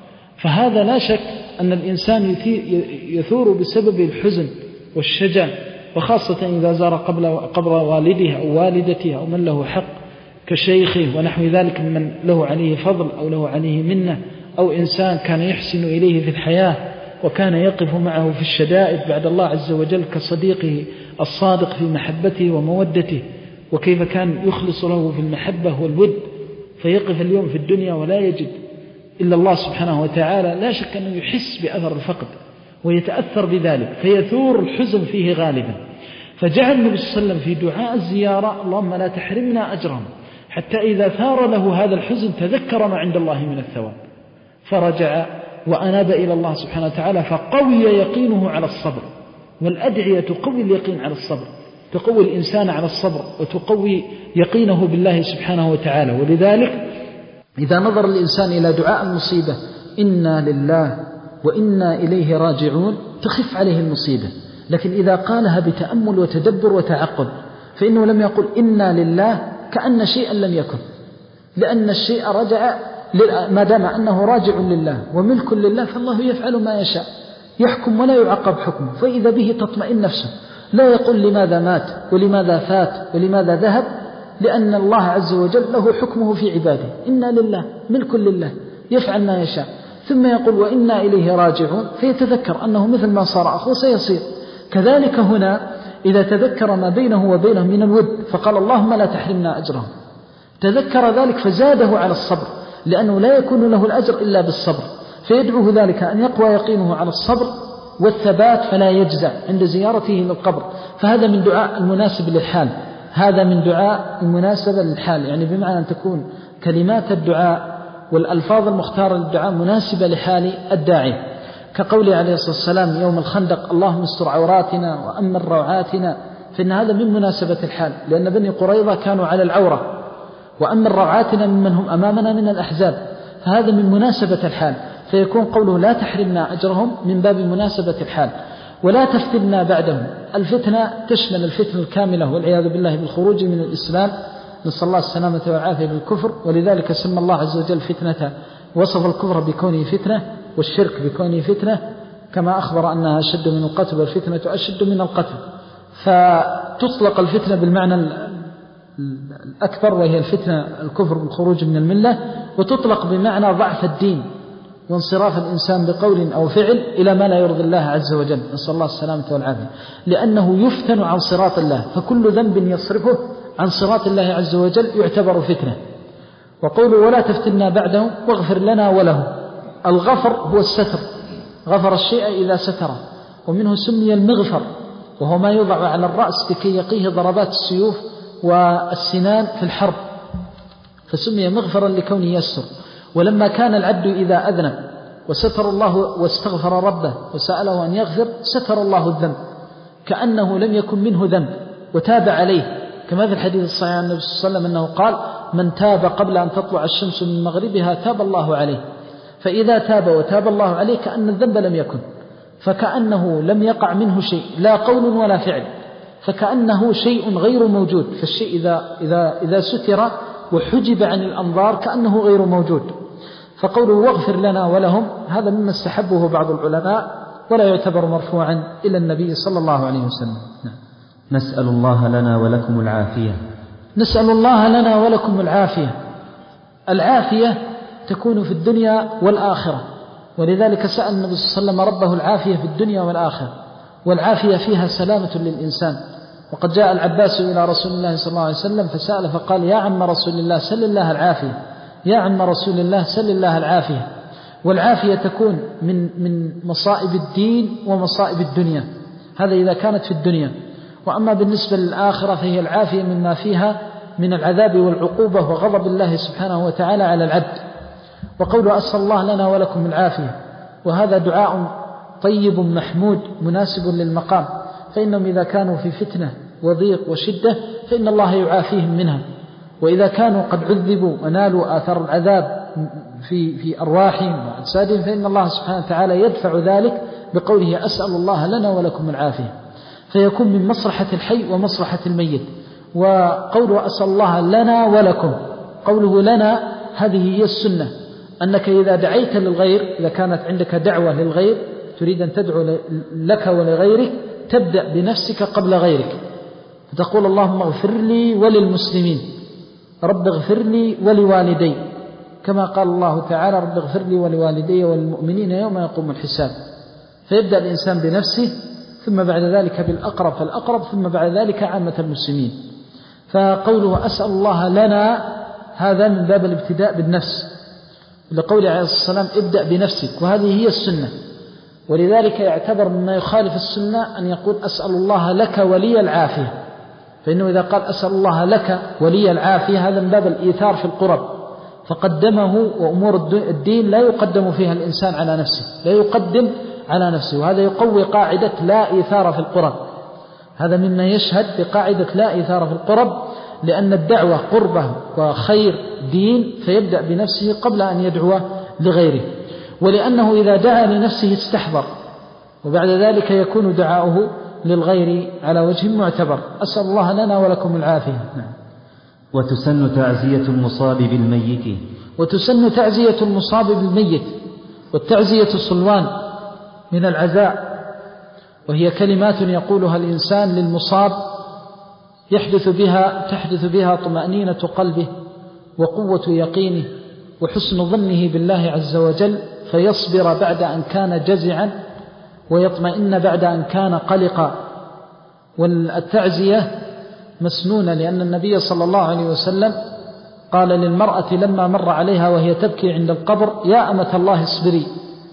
فهذا لا شك أن الإنسان يثور بسبب الحزن والشجع، وخاصة إذا زار قبر والده أو والدته أو من له حق كشيخه ونحو ذلك ممن له عليه فضل أو له عليه منة، أو إنسان كان يحسن إليه في الحياة وكان يقف معه في الشدائد بعد الله عز وجل كصديقه الصادق في محبته ومودته، وكيف كان يخلص له في المحبة والود، فيقف اليوم في الدنيا ولا يجد إلا الله سبحانه وتعالى، لا شك أنه يحس بأثر الفقد ويتأثر بذلك، فيثور الحزن فيه غالبا. فجعل النبي صلى الله عليه وسلم في دعاء الزيارة: اللهم لا تحرمنا أجرهم، حتى إذا ثار له هذا الحزن تذكر ما عند الله من الثواب، فرجع وأناب إلى الله سبحانه وتعالى، فقوي يقينه على الصبر. والأدعية تقوي اليقين على الصبر، تقوي الإنسان على الصبر وتقوي يقينه بالله سبحانه وتعالى. ولذلك إذا نظر الإنسان إلى دعاء المصيبة: إنا لله وإنا إليه راجعون، تخف عليه المصيبة. لكن إذا قالها بتأمل وتدبر وتعقل، فإنه لم يقل إنا لله كأن شيئا لم يكن، لأن الشيء رجع ما دام أنه راجع لله وملك لله، فالله يفعل ما يشاء، يحكم ولا يعقب حكمه، فإذا به تطمئن نفسه، لا يقول لماذا مات ولماذا فات ولماذا ذهب، لأن الله عز وجل له حكمه في عباده، إنا لله ملك لله يفعل ما يشاء. ثم يقول وإنا إليه راجعون، فيتذكر أنه مثل ما صار أخوه سيصير. كذلك هنا إذا تذكر ما بينه وبينه من الود فقال اللهم لا تحرمنا أجرهم، تذكر ذلك فزاده على الصبر، لأنه لا يكون له الأجر إلا بالصبر، فيدعو ذلك أن يقوى يقينه على الصبر والثبات فلا يجزع عند زيارته للقبر. فهذا من دعاء المناسب للحال، هذا من دعاء المناسبة للحال، يعني بمعنى أن تكون كلمات الدعاء والألفاظ المختارة للدعاء مناسبة لحال الداعي، كقوله عليه الصلاة والسلام يوم الخندق اللهم استر عوراتنا وأمن روعاتنا، فإن هذا من مناسبة الحال، لأن بني قريظة كانوا على العورة، وأمن روعاتنا ممن هم أمامنا من الأحزاب، فهذا من مناسبة الحال، فيكون قوله لا تحرمنا أجرهم من باب مناسبة الحال. ولا تفتنا بعدهم، الفتنة تشمل الفتنة الكاملة والعياذ بالله بالخروج من الإسلام، نسأل الله السلامة والعافية بالكفر، ولذلك سمى الله عز وجل فتنة، وصف الكفر بكونه فتنة والشرك بكونه فتنة، كما أخبر أنها أشد من القتل والفتنة أشد من القتل. فتطلق الفتنة بالمعنى الأكبر وهي الفتنة الكفر بالخروج من الملة، وتطلق بمعنى ضعف الدين وانصراف الإنسان بقول أو فعل إلى ما لا يرضي الله عز وجل، نسأل الله السلامة والعافية، لأنه يفتن عن صراط الله، فكل ذنب يصرفه عن صراط الله عز وجل يعتبر فتنة. وقوله ولا تفتنا بعدهم واغفر لنا وله، الغفر هو الستر، غفر الشيء إذا ستره، ومنه سمي المغفر، وهو ما يوضع على الرأس لكي يقيه ضربات السيوف والسنان في الحرب، فسمي مغفرا لكونه يستر. ولما كان العبد إذا أذنب وستر الله واستغفر ربه وسأله أن يغفر، ستر الله الذنب كأنه لم يكن منه ذنب وتاب عليه، كما في الحديث الصحيح عن النبي صلى الله عليه وسلم أنه قال: من تاب قبل أن تطلع الشمس من مغربها تاب الله عليه. فإذا تاب وتاب الله عليه كأن الذنب لم يكن، فكأنه لم يقع منه شيء، لا قول ولا فعل، فكأنه شيء غير موجود. فالشيء إذا, إذا, إذا ستر وحجب عن الأنظار كأنه غير موجود. فقوله واغفر لنا ولهم هذا مما استحبه بعض العلماء ولا يعتبر مرفوعا إلى النبي صلى الله عليه وسلم. نسأل الله لنا ولكم العافية. نسأل الله لنا ولكم العافية. العافية تكون في الدنيا والآخرة، ولذلك سأل النبي صلى الله عليه وسلم ربه العافية في الدنيا والآخرة، والعافية فيها سلامة للإنسان. وقد جاء العباس إلى رسول الله صلى الله عليه وسلم فسأل فقال: يا عم رسول الله سل الله العافية، يا عم رسول الله سل الله العافية. والعافية تكون من من مصائب الدين ومصائب الدنيا، هذا إذا كانت في الدنيا. وأما بالنسبة للآخرة فهي العافية مما فيها من العذاب والعقوبة وغضب الله سبحانه وتعالى على العبد. وقوله أسأل الله لنا ولكم العافية، وهذا دعاء طيب محمود مناسب للمقام، فإنهم إذا كانوا في فتنة وضيق وشدة فإن الله يعافيهم منها، وإذا كانوا قد عذبوا ونالوا آثار العذاب في في أرواحهم وأجسادهم فإن الله سبحانه وتعالى يدفع ذلك بقوله أسأل الله لنا ولكم العافية، فيكون من مصلحة الحي ومصلحة الميت. وقوله أسأل الله لنا ولكم، قوله لنا هذه هي السنة، أنك إذا دعيت للغير، إذا كانت عندك دعوة للغير تريد أن تدعو لك ولغيرك، تبدأ بنفسك قبل غيرك، فتقول اللهم اغفر لي وللمسلمين، رب اغفر لي ولوالدي، كما قال الله تعالى رب اغفر لي ولوالدي وللمؤمنين يوم يقوم الحساب. فيبدأ الإنسان بنفسه، ثم بعد ذلك بالأقرب فالأقرب، ثم بعد ذلك عامة المسلمين. فقوله أسأل الله لنا هذا من باب الابتداء بالنفس، لقول عليه الصلاة والسلام ابدأ بنفسك، وهذه هي السنة. ولذلك يعتبر مما يخالف السنة أن يقول أسأل الله لك ولي العافية، فإنه إذا قال أسأل الله لك ولي العافية هذا من باب الإيثار في القرب، فقدمه. وأمور الدين لا يقدم فيها الإنسان على نفسه، لا يقدم على نفسه، وهذا يقوي قاعدة لا إيثار في القرب. هذا مما يشهد بقاعدة لا إيثار في القرب، لأن الدعوة قربة وخير دين، فيبدأ بنفسه قبل أن يدعو لغيره. ولأنه إذا دعا لنفسه استحضر، وبعد ذلك يكون دعاؤه للغير على وجه معتبر. أسأل الله لنا ولكم العافية. وتسن تعزية المصاب بالميت. وتسن تعزية المصاب بالميت. والتعزية صلوان من العزاء، وهي كلمات يقولها الإنسان للمصاب يحدث بها تحدث بها طمأنينة قلبه وقوة يقينه وحسن ظنه بالله عز وجل، فيصبر بعد أن كان جزعا ويطمئن بعد أن كان قلقا. والتعزية مسنونة، لأن النبي صلى الله عليه وسلم قال للمرأة لما مر عليها وهي تبكي عند القبر: يا أمة الله اصبري،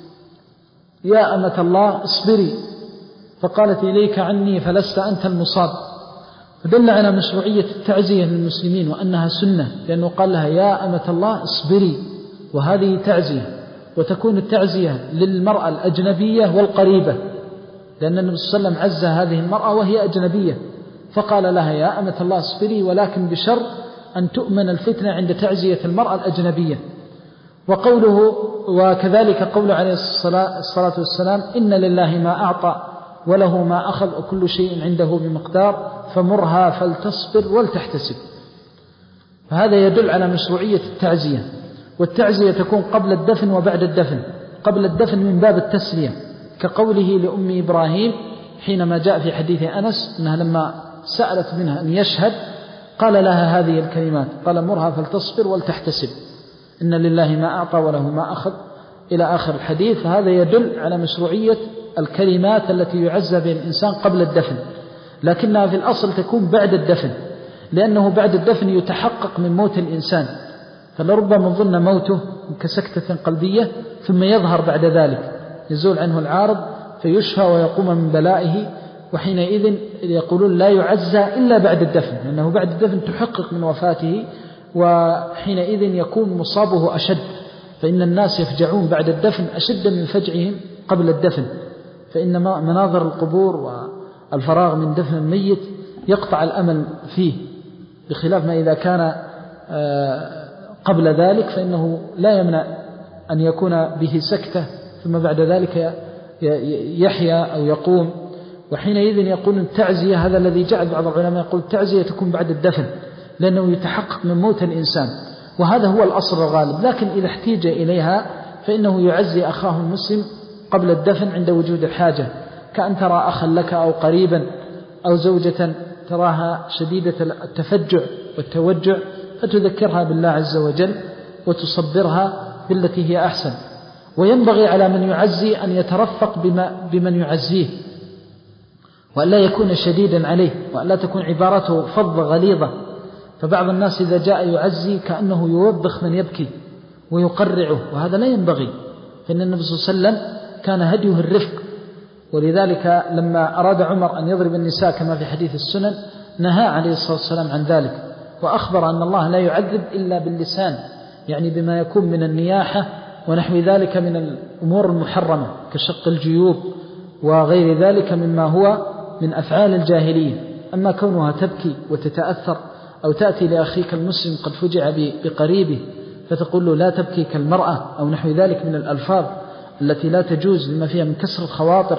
يا أمة الله اصبري، فقالت إليك عني فلست أنت المصاب. فدل على مشروعية التعزية للمسلمين وأنها سنة، لأنه قال لها يا أمة الله اصبري، وهذه تعزية. وتكون التعزية للمرأة الأجنبية والقريبة، لأن النبي صلى الله عليه وسلم عز هذه المرأة وهي أجنبية، فقال لها يا أمة الله اصبري، ولكن بشرط أن تؤمن الفتنة عند تعزية المرأة الأجنبية. وقوله وكذلك قول عليه الصلاة والسلام: إن لله ما أعطى وله ما أخذ وكل شيء عنده بمقدار فمرها فلتصبر ولتحتسب. فهذا يدل على مشروعية التعزية. والتعزية تكون قبل الدفن وبعد الدفن. قبل الدفن من باب التسلية، كقوله لأم إبراهيم حينما جاء في حديث أنس أنها لما سألت منها أن يشهد قال لها هذه الكلمات، قال مرها فلتصبر ولتحتسب، إن لله ما أعطى وله ما أخذ إلى آخر الحديث. فهذا يدل على مشروعية الكلمات التي يعزى بها الإنسان قبل الدفن، لكنها في الأصل تكون بعد الدفن، لأنه بعد الدفن يتحقق من موت الإنسان، فلربما ظن موته كسكتة قلبية ثم يظهر بعد ذلك، يزول عنه العارض فيشفى ويقوم من بلائه، وحينئذ يقولون لا يعزى إلا بعد الدفن، لأنه بعد الدفن تحقق من وفاته، وحينئذ يكون مصابه أشد، فإن الناس يفجعون بعد الدفن أشد من فجعهم قبل الدفن، فإن مناظر القبور والفراغ من دفن الميت يقطع الأمل فيه، بخلاف ما إذا كان قبل ذلك فإنه لا يمنع أن يكون به سكتة ثم بعد ذلك يحيا أو يقوم. وحينئذ يقول التعزية، هذا الذي جعل بعض العلماء يقول التعزية تكون بعد الدفن لأنه يتحقق من موت الإنسان، وهذا هو الأصل الغالب. لكن إذا احتيج إليها فإنه يعزي أخاه المسلم قبل الدفن عند وجود الحاجة، كأن ترى أخا لك أو قريبا أو زوجة تراها شديدة التفجع والتوجع فتذكرها بالله عز وجل وتصبرها بالتي هي أحسن. وينبغي على من يعزي أن يترفق بما بمن يعزيه وأن لا يكون شديدا عليه وأن لا تكون عبارته فظة غليظة. فبعض الناس إذا جاء يعزي كأنه يوبخ من يبكي ويقرعه، وهذا لا ينبغي، فإن النبي صلى الله عليه وسلم كان هديه الرفق. ولذلك لما أراد عمر أن يضرب النساء كما في حديث السنن نهى عليه الصلاة والسلام عن ذلك، وأخبر أن الله لا يعذب إلا باللسان، يعني بما يكون من النياحة ونحو ذلك من الأمور المحرمة كشق الجيوب وغير ذلك مما هو من أفعال الجاهلية. أما كونها تبكي وتتأثر أو تأتي لأخيك المسلم قد فجع بقريبه فتقول له لا تبكي كالمرأة أو نحو ذلك من الألفاظ التي لا تجوز لما فيها من كسر الخواطر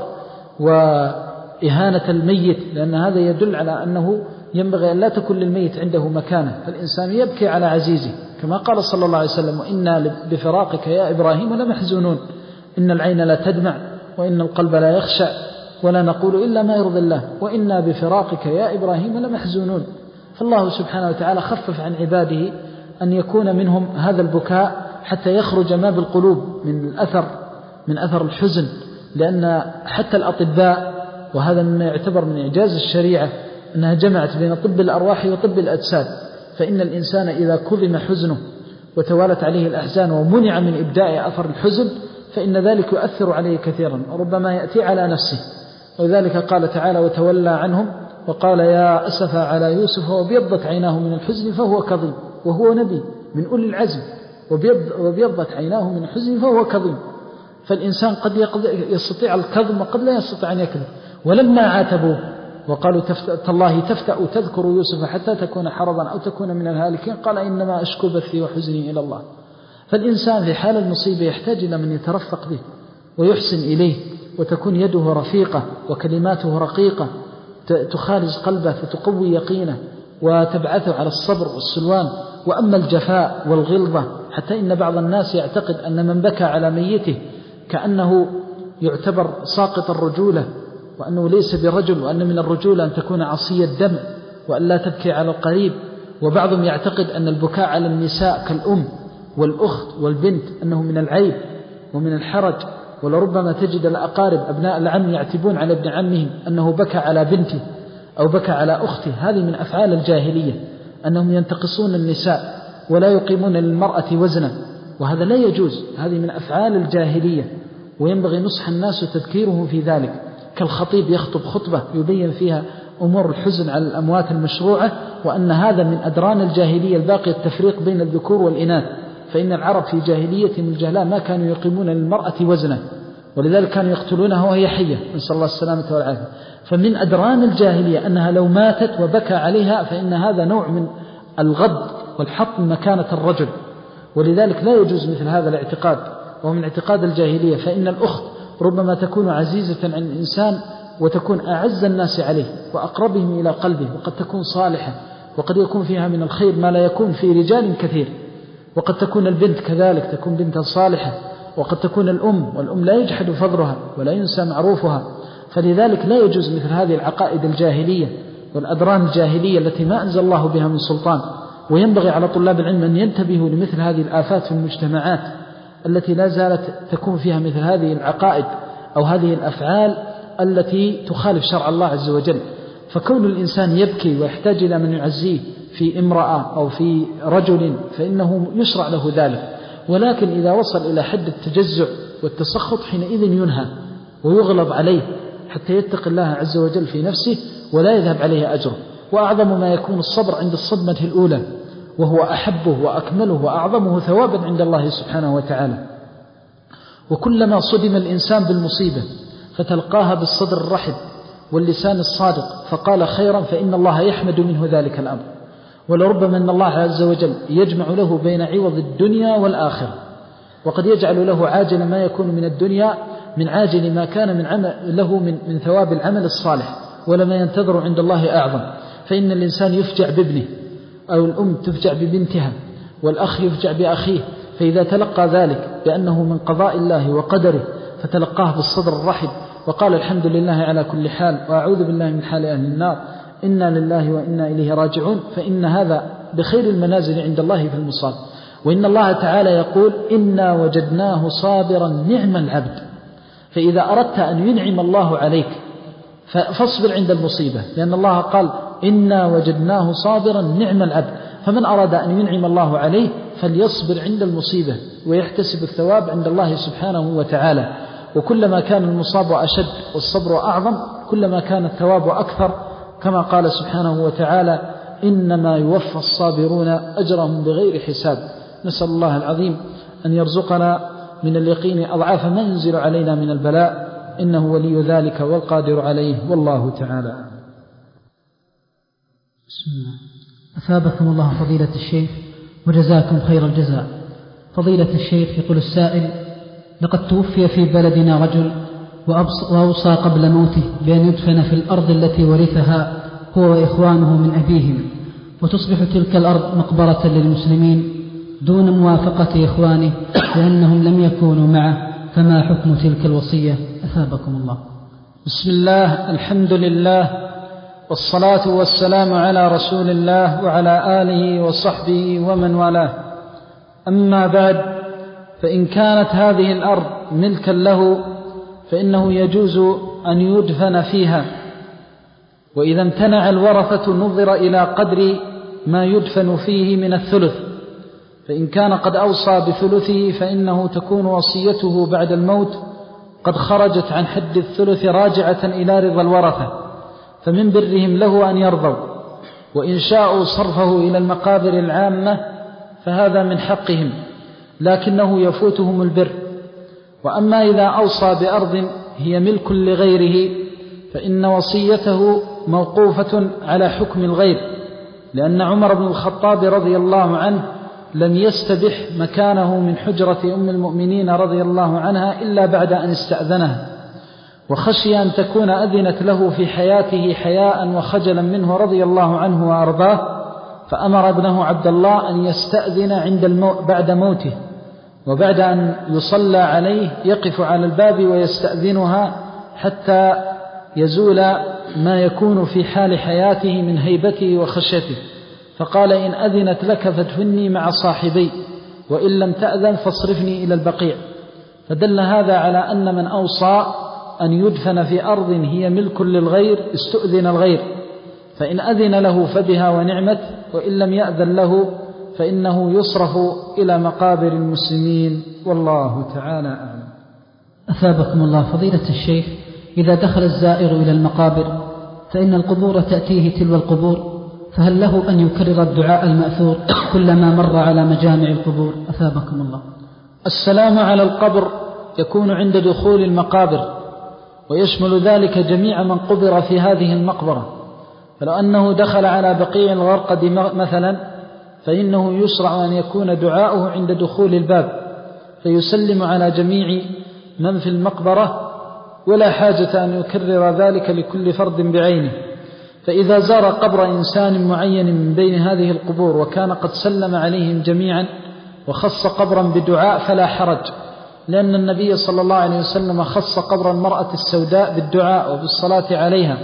وإهانة الميت، لأن هذا يدل على أنه ينبغي أن لا تكون للميت عنده مكانة، فالإنسان يبكي على عزيزه كما قال صلى الله عليه وسلم وإنا بفراقك يا إبراهيم لمحزونون، إن العين لا تدمع وإن القلب لا يخشع ولا نقول إلا ما يرضي الله وإنا بفراقك يا إبراهيم لمحزونون. فالله سبحانه وتعالى خفف عن عباده أن يكون منهم هذا البكاء حتى يخرج ما بالقلوب من الأثر من أثر الحزن، لأن حتى الأطباء، وهذا مما يعتبر من إعجاز الشريعة أنها جمعت بين طب الأرواح وطب الأجساد، فإن الإنسان إذا كظم حزنه وتوالت عليه الأحزان ومنع من إبداء أثر الحزن فإن ذلك يؤثر عليه كثيرا وربما يأتي على نفسه. ولذلك قال تعالى وتولى عنهم وقال يا أسف على يوسف وابيضت عيناه من الحزن فهو كظيم، وهو نبي من أولي العزم وابيضت عيناه من الحزن فهو كظيم. فالإنسان قد يستطيع الكظم وقد لا يستطيع أن يكذب. ولما عاتبوه وقالوا تالله تفتأ تذكر يوسف حتى تكون حرضا أو تكون من الهالكين قال إنما أشكو بثي وحزني إلى الله. فالإنسان في حال المصيبة يحتاج إلى من يترفق به ويحسن إليه وتكون يده رفيقة وكلماته رقيقة تخالج قلبه فتقوي يقينه وتبعثه على الصبر والسلوان. وأما الجفاء والغلظة حتى إن بعض الناس يعتقد أن من بكى على ميته كأنه يعتبر ساقط الرجولة وأنه ليس برجل، وأن من الرجولة أن تكون عصي الدم وأن لا تبكي على القريب. وبعضهم يعتقد أن البكاء على النساء كالأم والأخت والبنت أنه من العيب ومن الحرج، ولربما تجد الأقارب أبناء العم يعتبون على ابن عمهم أنه بكى على بنته أو بكى على أخته. هذه من أفعال الجاهلية، أنهم ينتقصون النساء ولا يقيمون للمرأة وزنا، وهذا لا يجوز، هذه من أفعال الجاهلية وينبغي نصح الناس وتذكيرهم في ذلك. كالخطيب يخطب خطبة يبين فيها أمور الحزن على الأموات المشروعة، وأن هذا من أدران الجاهلية الباقية التفريق بين الذكور والإناث، فإن العرب في جاهلية الجهلاء ما كانوا يقيمون للمرأة وزنا، ولذلك كانوا يقتلونها وهي حية، نسأل الله السلامة والعافية. فمن أدران الجاهلية أنها لو ماتت وبكى عليها فإن هذا نوع من الغض والحط من مكانة الرجل، ولذلك لا يجوز مثل هذا الاعتقاد، وهو من اعتقاد الجاهلية. فإن الأخت ربما تكون عزيزة عن الإنسان وتكون أعز الناس عليه وأقربهم إلى قلبه، وقد تكون صالحة وقد يكون فيها من الخير ما لا يكون في رجال كثير. وقد تكون البنت كذلك، تكون بنتا صالحة. وقد تكون الأم، والأم لا يجحد فضلها ولا ينسى معروفها. فلذلك لا يجوز مثل هذه العقائد الجاهلية والأدران الجاهلية التي ما أنزل الله بها من سلطان. وينبغي على طلاب العلم أن ينتبهوا لمثل هذه الآفات في المجتمعات التي لا زالت تكون فيها مثل هذه العقائد أو هذه الأفعال التي تخالف شرع الله عز وجل. فكون الإنسان يبكي ويحتاج إلى من يعزيه في امرأة أو في رجل فإنه يشرع له ذلك، ولكن إذا وصل إلى حد التجزع والتسخط حينئذ ينهى ويغلظ عليه حتى يتقي الله عز وجل في نفسه ولا يذهب عليه أجره. وأعظم ما يكون الصبر عند الصدمة الأولى، وهو أحبه وأكمله وأعظمه ثوابا عند الله سبحانه وتعالى. وكلما صدم الإنسان بالمصيبة فتلقاها بالصدر الرحب واللسان الصادق فقال خيرا فإن الله يحمد منه ذلك الأمر. ولربما أن الله عز وجل يجمع له بين عوض الدنيا والآخرة، وقد يجعل له عاجل ما يكون من الدنيا من عاجل ما كان من عمل له من, من ثواب العمل الصالح، ولما ينتظر عند الله أعظم. فإن الإنسان يفجع بابنه، أو الأم تفجع ببنتها، والأخ يفجع بأخيه، فإذا تلقى ذلك بأنه من قضاء الله وقدره فتلقاه بالصدر الرحب وقال الحمد لله على كل حال وأعوذ بالله من حال أهل النار إنا لله وإنا إليه راجعون، فإن هذا بخير المنازل عند الله في المصاب. وإن الله تعالى يقول إنا وجدناه صابرا نعم العبد. فإذا أردت أن ينعم الله عليك فاصبر عند المصيبة، لأن الله قال إنا وجدناه صابرا نعم العبد. فمن أراد أن ينعم الله عليه فليصبر عند المصيبة ويحتسب الثواب عند الله سبحانه وتعالى. وكلما كان المصاب أشد والصبر أعظم كلما كان الثواب أكثر، كما قال سبحانه وتعالى إنما يوفى الصابرون أجرهم بغير حساب. نسأل الله العظيم أن يرزقنا من اليقين أضعاف ما ينزل علينا من البلاء، إنه ولي ذلك والقادر عليه، والله تعالى. بسم الله. أثابكم الله فضيلة الشيخ وجزاكم خير الجزاء. فضيلة الشيخ، يقول السائل: لقد توفي في بلدنا رجل وأوصى قبل موته بأن يدفن في الأرض التي ورثها هو وإخوانه من أبيهم، وتصبح تلك الأرض مقبرة للمسلمين دون موافقة إخوانه لأنهم لم يكونوا معه، فما حكم تلك الوصية؟ أثابكم الله. بسم الله، الحمد لله، والصلاة والسلام على رسول الله وعلى آله وصحبه ومن والاه. أما بعد، فإن كانت هذه الأرض ملكا له فإنه يجوز أن يدفن فيها، وإذا امتنع الورثة نظر إلى قدر ما يدفن فيه من الثلث، فإن كان قد أوصى بثلثه فإنه تكون وصيته بعد الموت قد خرجت عن حد الثلث راجعة إلى رضا الورثة، فمن برهم له أن يرضوا، وإن شاءوا صرفه إلى المقابر العامة فهذا من حقهم، لكنه يفوتهم البر. وأما إذا أوصى بأرض هي ملك لغيره فإن وصيته موقوفة على حكم الغير، لأن عمر بن الخطاب رضي الله عنه لم يستبح مكانه من حجرة أم المؤمنين رضي الله عنها إلا بعد أن استأذنها، وخشي أن تكون أذنت له في حياته حياء وخجلا منه رضي الله عنه وأرضاه، فأمر ابنه عبد الله أن يستأذن عند المو... بعد موته، وبعد أن يصلى عليه يقف على الباب ويستأذنها حتى يزول ما يكون في حال حياته من هيبته وخشيته، فقال إن أذنت لك فادفني مع صاحبي، وإن لم تأذن فاصرفني إلى البقيع. فدل هذا على أن من أوصى أن يدفن في أرض هي ملك للغير استؤذن الغير، فإن أذن له فبها ونعمت، وإن لم يأذن له فإنه يصرف إلى مقابر المسلمين، والله تعالى أعلم. أثابكم الله فضيلة الشيخ، إذا دخل الزائر إلى المقابر فإن القبور تأتيه تلو القبور، فهل له أن يكرر الدعاء المأثور كلما مر على مجامع القبور؟ أثابكم الله. السلام على القبر يكون عند دخول المقابر، ويشمل ذلك جميع من قبر في هذه المقبرة، فلو أنه دخل على بقيع الغرقد مثلا فإنه يشرع أن يكون دعاؤه عند دخول الباب، فيسلم على جميع من في المقبرة، ولا حاجة أن يكرر ذلك لكل فرد بعينه. فإذا زار قبر إنسان معين من بين هذه القبور وكان قد سلم عليهم جميعا وخص قبرا بدعاء فلا حرج، لأن النبي صلى الله عليه وسلم خص قبر المرأة السوداء بالدعاء وبالصلاة عليها،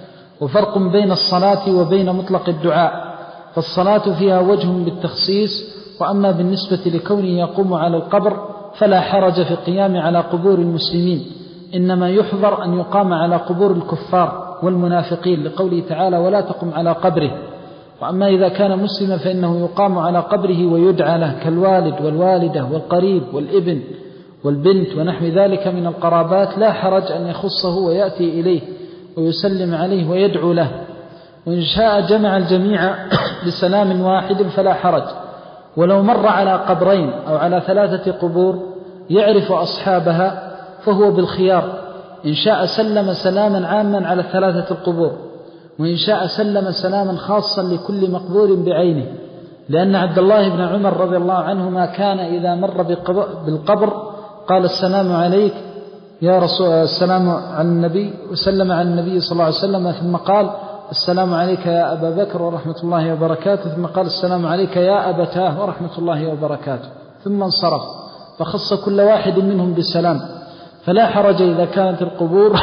وفرق بين الصلاة وبين مطلق الدعاء، فالصلاة فيها وجه بالتخصيص، وأما بالنسبة لكونه يقوم على القبر فلا حرج في القيام على قبور المسلمين، إنما يحذر أن يقام على قبور الكفار والمنافقين لقوله تعالى ولا تقم على قبره. وأما إذا كان مسلما فإنه يقام على قبره ويدعى له كالوالد والوالدة والقريب والابن والبنت ونحو ذلك من القرابات، لا حرج أن يخصه ويأتي إليه ويسلم عليه ويدعو له، وإن شاء جمع الجميع بسلام واحد فلا حرج. ولو مر على قبرين أو على ثلاثة قبور يعرف أصحابها فهو بالخيار، إن شاء سلم سلاما عاما على ثلاثة القبور، وإن شاء سلم سلاما خاصا لكل مقبور بعينه، لأن عبد الله بن عمر رضي الله عنهما كان إذا مر بالقبر قال السلام عليك يا رسول السلام على النبي، وسلم على النبي صلى الله عليه وسلم، ثم قال السلام عليك يا أبا بكر ورحمة الله وبركاته، ثم قال السلام عليك يا أبتاه ورحمة الله وبركاته، ثم انصرف، فخص كل واحد منهم بسلام. فلا حرج إذا كانت القبور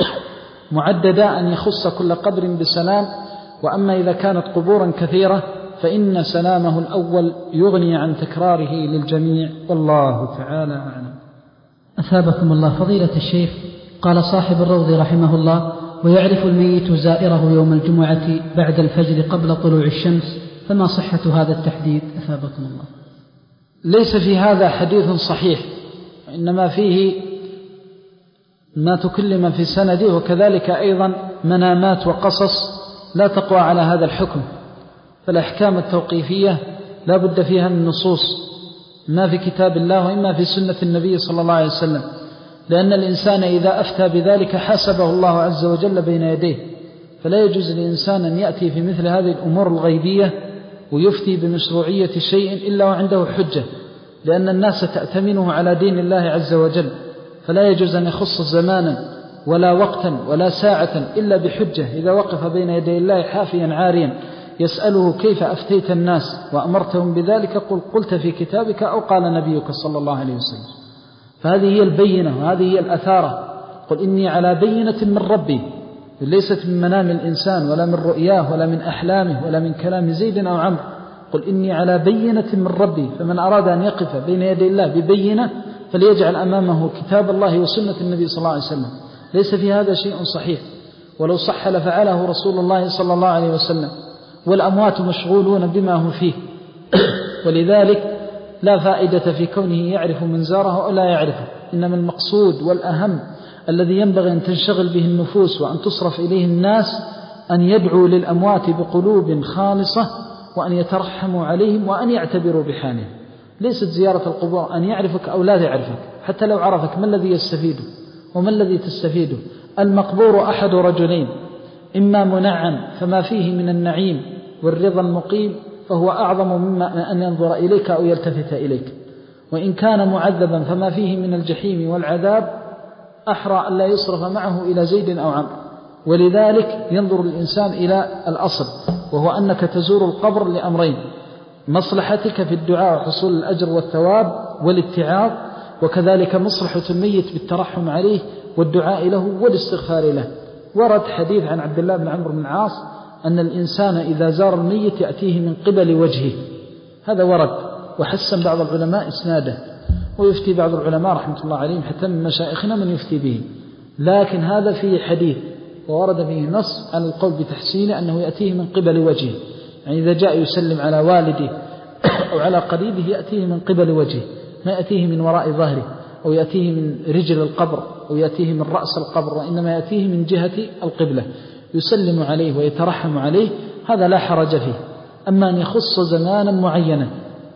معددة أن يخص كل قبر بسلام. وأما إذا كانت قبورا كثيرة فإن سلامه الأول يغني عن تكراره للجميع، والله تعالى أعلم. أثابكم الله فضيلة الشيخ. قال صاحب الروض رحمه الله: ويعرف الميت زائره يوم الجمعة بعد الفجر قبل طلوع الشمس، فما صحة هذا التحديد أثابكم الله؟ ليس في هذا حديث صحيح، وإنما فيه ما تكلم في سنده، وكذلك أيضا منامات وقصص لا تقوى على هذا الحكم. فالأحكام التوقيفية لا بد فيها من نصوص، ما في كتاب الله وإما في سنة النبي صلى الله عليه وسلم، لأن الإنسان إذا أفتى بذلك حاسبه الله عز وجل بين يديه. فلا يجوز للإنسان أن يأتي في مثل هذه الأمور الغيبية ويفتي بمشروعية شيء إلا وعنده حجة، لأن الناس تأتمنه على دين الله عز وجل. فلا يجوز أن يخص زمانا ولا وقتا ولا ساعة إلا بحجة. إذا وقف بين يدي الله حافيا عاريا يسأله كيف أفتيت الناس وأمرتهم بذلك، قل قلت في كتابك أو قال نبيك صلى الله عليه وسلم. فهذه هي البينة وهذه هي الأثارة. قل إني على بينة من ربي، ليست من منام الإنسان ولا من رؤياه ولا من أحلامه ولا من كلام زيد أو عمرو. قل إني على بينة من ربي. فمن أراد أن يقف بين يدي الله ببينة فليجعل أمامه كتاب الله وسنة النبي صلى الله عليه وسلم. ليس في هذا شيء صحيح، ولو صح لفعله رسول الله صلى الله عليه وسلم. والأموات مشغولون بما هم فيه، ولذلك لا فائدة في كونه يعرف من زاره أو لا يعرفه. إنما المقصود والأهم الذي ينبغي أن تنشغل به النفوس وأن تصرف إليه الناس أن يدعوا للأموات بقلوب خالصة، وأن يترحموا عليهم وأن يعتبروا بحالهم. ليست زيارة القبور أن يعرفك أو لا يعرفك، حتى لو عرفك ما الذي يستفيده وما الذي تستفيده؟ المقبور أحد رجلين: إما منعم فما فيه من النعيم والرضا المقيم فهو أعظم مما أن ينظر إليك أو يلتفت إليك، وإن كان معذبا فما فيه من الجحيم والعذاب أحرى أن لا يصرف معه إلى زيد أو عمرو. ولذلك ينظر الإنسان إلى الأصل، وهو أنك تزور القبر لأمرين: مصلحتك في الدعاء وحصول الأجر والثواب والاتعاظ، وكذلك مصلحة الميت بالترحم عليه والدعاء له والاستغفار له. ورد حديث عن عبد الله بن عمرو بن العاص أن الإنسان إذا زار الميت يأتيه من قبل وجهه. هذا ورد، وحسن بعض العلماء إسناده، ويفتي بعض العلماء رحمة الله عليهم حتى من مشايخنا من يفتي به. لكن هذا فيه حديث وورد فيه نص على القول بتحسينه، أنه يأتيه من قبل وجهه، يعني إذا جاء يسلم على والده أو على قريبه يأتيه من قبل وجهه، ما يأتيه من وراء ظهره أو يأتيه من رجل القبر أو يأتيه من رأس القبر، وإنما يأتيه من جهة القبلة يسلم عليه ويترحم عليه. هذا لا حرج فيه. أما أن يخص زمانا معينا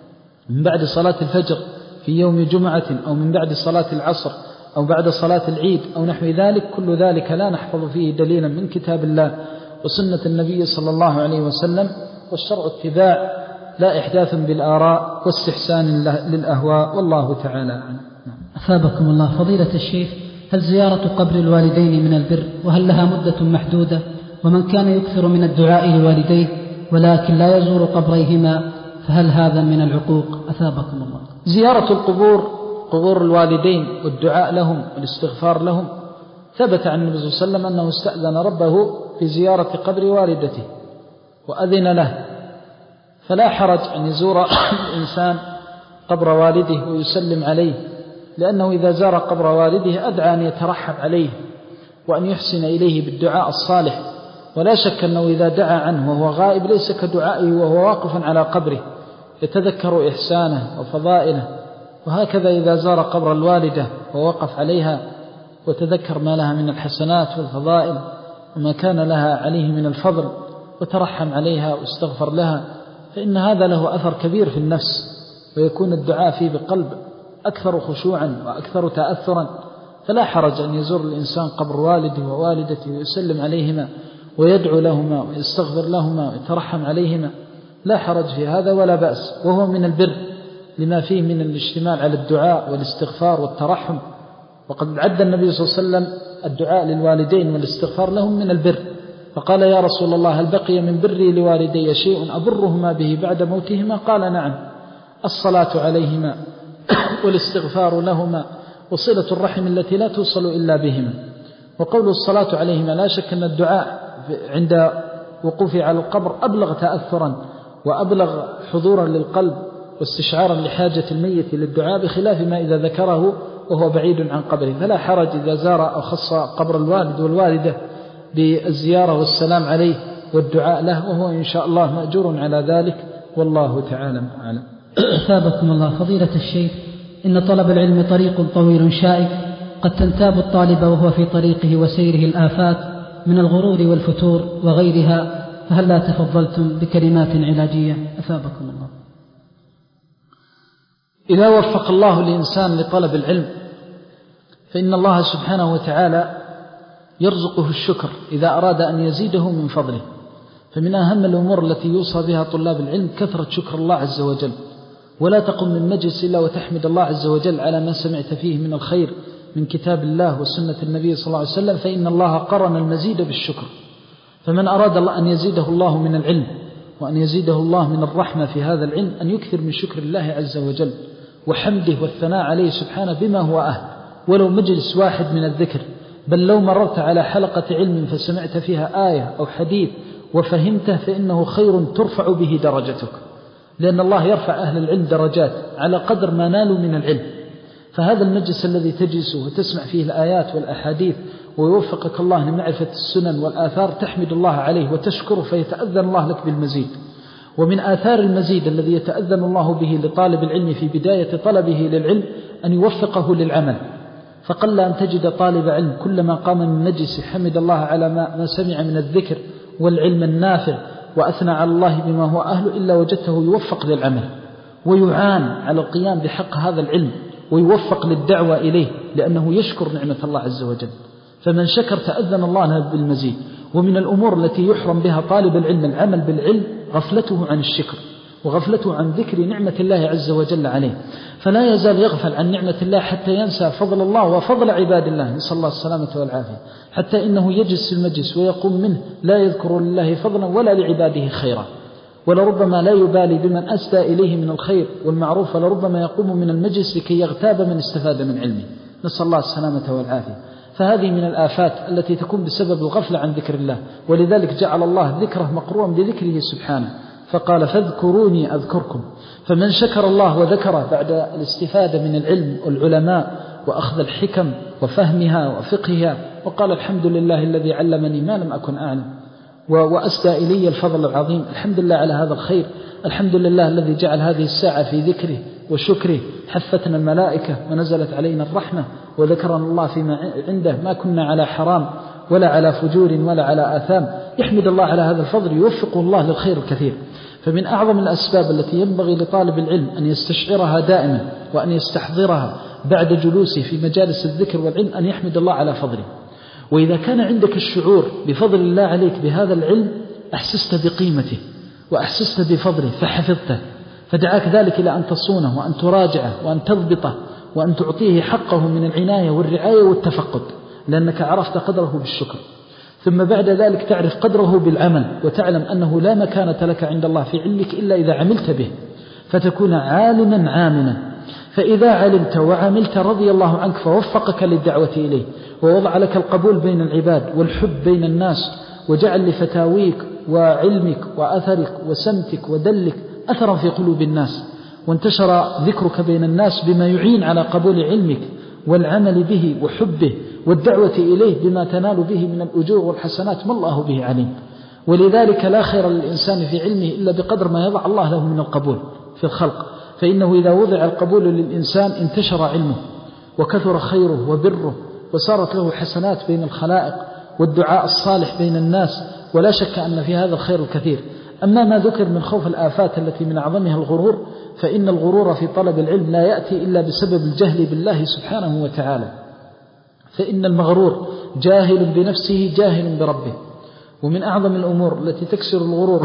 من بعد صلاة الفجر في يوم جمعة أو من بعد صلاة العصر أو بعد صلاة العيد أو نحو ذلك، كل ذلك لا نحفظ فيه دليلا من كتاب الله وسنة النبي صلى الله عليه وسلم. والشرع اتباع لا إحداث بالآراء واستحسان للأهواء، والله تعالى أعلم. أثابكم الله فضيلة الشيخ. هل زيارة قبر الوالدين من البر، وهل لها مدة محدودة؟ ومن كان يكثر من الدعاء لوالديه ولكن لا يزور قبريهما فهل هذا من العقوق؟ أثابكم الله. زيارة القبور، قبور الوالدين، والدعاء لهم والاستغفار لهم، ثبت عن النبي صلى الله عليه وسلم أنه استأذن ربه في زيارة قبر والدته وأذن له. فلا حرج أن يزور الإنسان قبر والده ويسلم عليه، لأنه إذا زار قبر والده أدعى أن يترحم عليه وأن يحسن إليه بالدعاء الصالح. ولا شك أنه إذا دعا عنه وهو غائب ليس كدعائه وهو واقف على قبره، يتذكر إحسانه وفضائله. وهكذا إذا زار قبر الوالدة ووقف عليها وتذكر ما لها من الحسنات والفضائل وما كان لها عليه من الفضل وترحم عليها واستغفر لها، فإن هذا له أثر كبير في النفس، ويكون الدعاء فيه بقلب أكثر خشوعا وأكثر تأثرا. فلا حرج أن يزور الإنسان قبر والده ووالدته ويسلم عليهما ويدعو لهما ويستغفر لهما ويترحم عليهما لا حرج في هذا ولا بأس، وهو من البر لما فيه من الاشتمال على الدعاء والاستغفار والترحم. وقد عد النبي صلى الله عليه وسلم الدعاء للوالدين والاستغفار لهم من البر، فقال يا رسول الله هل بقي من بري لوالدي شيء أبرهما به بعد موتهما؟ قال نعم، الصلاة عليهما والاستغفار لهما وصلة الرحم التي لا توصل إلا بهما. وقول الصلاة عليهما لا شك أن الدعاء عند وقوفه على القبر أبلغ تأثرا وأبلغ حضورا للقلب واستشعارا لحاجة الميت للدعاء، بخلاف ما إذا ذكره وهو بعيد عن قبره. فلا حرج إذا زار أو خص قبر الوالد والوالدة بالزيارة والسلام عليه والدعاء له، وهو إن شاء الله مأجور على ذلك، والله تعالى أعلم. أثابكم الله فضيلة الشيخ، إن طلب العلم طريق طويل شائك، قد تنتاب الطالب وهو في طريقه وسيره الآفات من الغرور والفتور وغيرها، فهل لا تفضلتم بكلمات علاجية؟ أثابكم الله. إذا وفق الله الإنسان لطلب العلم فإن الله سبحانه وتعالى يرزقه الشكر إذا أراد أن يزيده من فضله. فمن أهم الأمور التي يوصى بها طلاب العلم كثرة شكر الله عز وجل، ولا تقم من مجلس إلا وتحمد الله عز وجل على ما سمعت فيه من الخير من كتاب الله وسنة النبي صلى الله عليه وسلم، فإن الله قرن المزيد بالشكر. فمن أراد الله أن يزيده الله من العلم وأن يزيده الله من الرحمة في هذا العلم أن يكثر من شكر الله عز وجل وحمده والثناء عليه سبحانه بما هو أهل، ولو مجلس واحد من الذكر، بل لو مررت على حلقة علم فسمعت فيها آية أو حديث وفهمته فإنه خير ترفع به درجتك، لأن الله يرفع أهل العلم درجات على قدر ما نالوا من العلم. فهذا المجلس الذي تجلس وتسمع فيه الآيات والأحاديث ويوفقك الله لمعرفة السنن والآثار تحمد الله عليه وتشكره، فيتأذن الله لك بالمزيد. ومن آثار المزيد الذي يتأذن الله به لطالب العلم في بداية طلبه للعلم أن يوفقه للعمل. فقل أن تجد طالب علم كلما قام من مجلس حمد الله على ما سمع من الذكر والعلم النافع وأثنى على الله بما هو أهله، إلا وجدته يوفق للعمل ويعان على القيام بحق هذا العلم ويوفق للدعوة إليه، لأنه يشكر نعمة الله عز وجل. فمن شكر تأذن الله له بالمزيد. ومن الأمور التي يحرم بها طالب العلم العمل بالعلم غفلته عن الشكر وغفلته عن ذكر نعمة الله عز وجل عليه، فلا يزال يغفل عن نعمة الله حتى ينسى فضل الله وفضل عباد الله، نسأل الله السلامة والعافية، حتى إنه يجلس في المجلس ويقوم منه لا يذكر لله فضلا ولا لعباده خيرا، ولربما لا يبالي بمن أسدى إليه من الخير والمعروف، ولربما يقوم من المجلس لكي يغتاب من استفاد من علمه، نسأل الله السلامة والعافية. فهذه من الآفات التي تكون بسبب الغفلة عن ذكر الله، ولذلك جعل الله ذكره مقرون بذكره سبحانه، فقال فاذكروني أذكركم. فمن شكر الله وذكره بعد الاستفادة من العلم والعلماء وأخذ الحكم وفهمها وفقهها، وقال الحمد لله الذي علمني ما لم أكن أعلم وأسدى إلي الفضل العظيم، الحمد لله على هذا الخير، الحمد لله الذي جعل هذه الساعة في ذكره وشكره، حفتنا الملائكة ونزلت علينا الرحمة وذكرنا الله فيما عنده، ما كنا على حرام ولا على فجور ولا على آثام. يحمد الله على هذا الفضل، يوفقه الله للخير الكثير. فمن أعظم الأسباب التي ينبغي لطالب العلم أن يستشعرها دائما وأن يستحضرها بعد جلوسه في مجالس الذكر والعلم أن يحمد الله على فضله. وإذا كان عندك الشعور بفضل الله عليك بهذا العلم أحسست بقيمته وأحسست بفضله فحفظته، فدعاك ذلك إلى أن تصونه وأن تراجعه وأن تضبطه وأن تعطيه حقه من العناية والرعاية والتفقد، لأنك عرفت قدره بالشكر. ثم بعد ذلك تعرف قدره بالعمل، وتعلم أنه لا مكانة لك عند الله في علمك إلا إذا عملت به، فتكون عالما عاملا. فإذا علمت وعملت رضي الله عنك فوفقك للدعوة إليه، ووضع لك القبول بين العباد والحب بين الناس، وجعل لفتاويك وعلمك وأثرك وسمتك ودلك أثرا في قلوب الناس، وانتشر ذكرك بين الناس بما يعين على قبول علمك والعمل به وحبه والدعوة إليه بما تنال به من الأجور والحسنات ما الله به عليم. ولذلك لا خير للإنسان في علمه إلا بقدر ما يضع الله له من القبول في الخلق، فإنه إذا وضع القبول للإنسان انتشر علمه وكثر خيره وبره وصارت له حسنات بين الخلائق والدعاء الصالح بين الناس، ولا شك أن في هذا الخير الكثير. أما ما ذكر من خوف الآفات التي من أعظمها الغرور، فإن الغرور في طلب العلم لا يأتي إلا بسبب الجهل بالله سبحانه وتعالى، فإن المغرور جاهل بنفسه جاهل بربه، ومن أعظم الأمور التي تكسر الغرور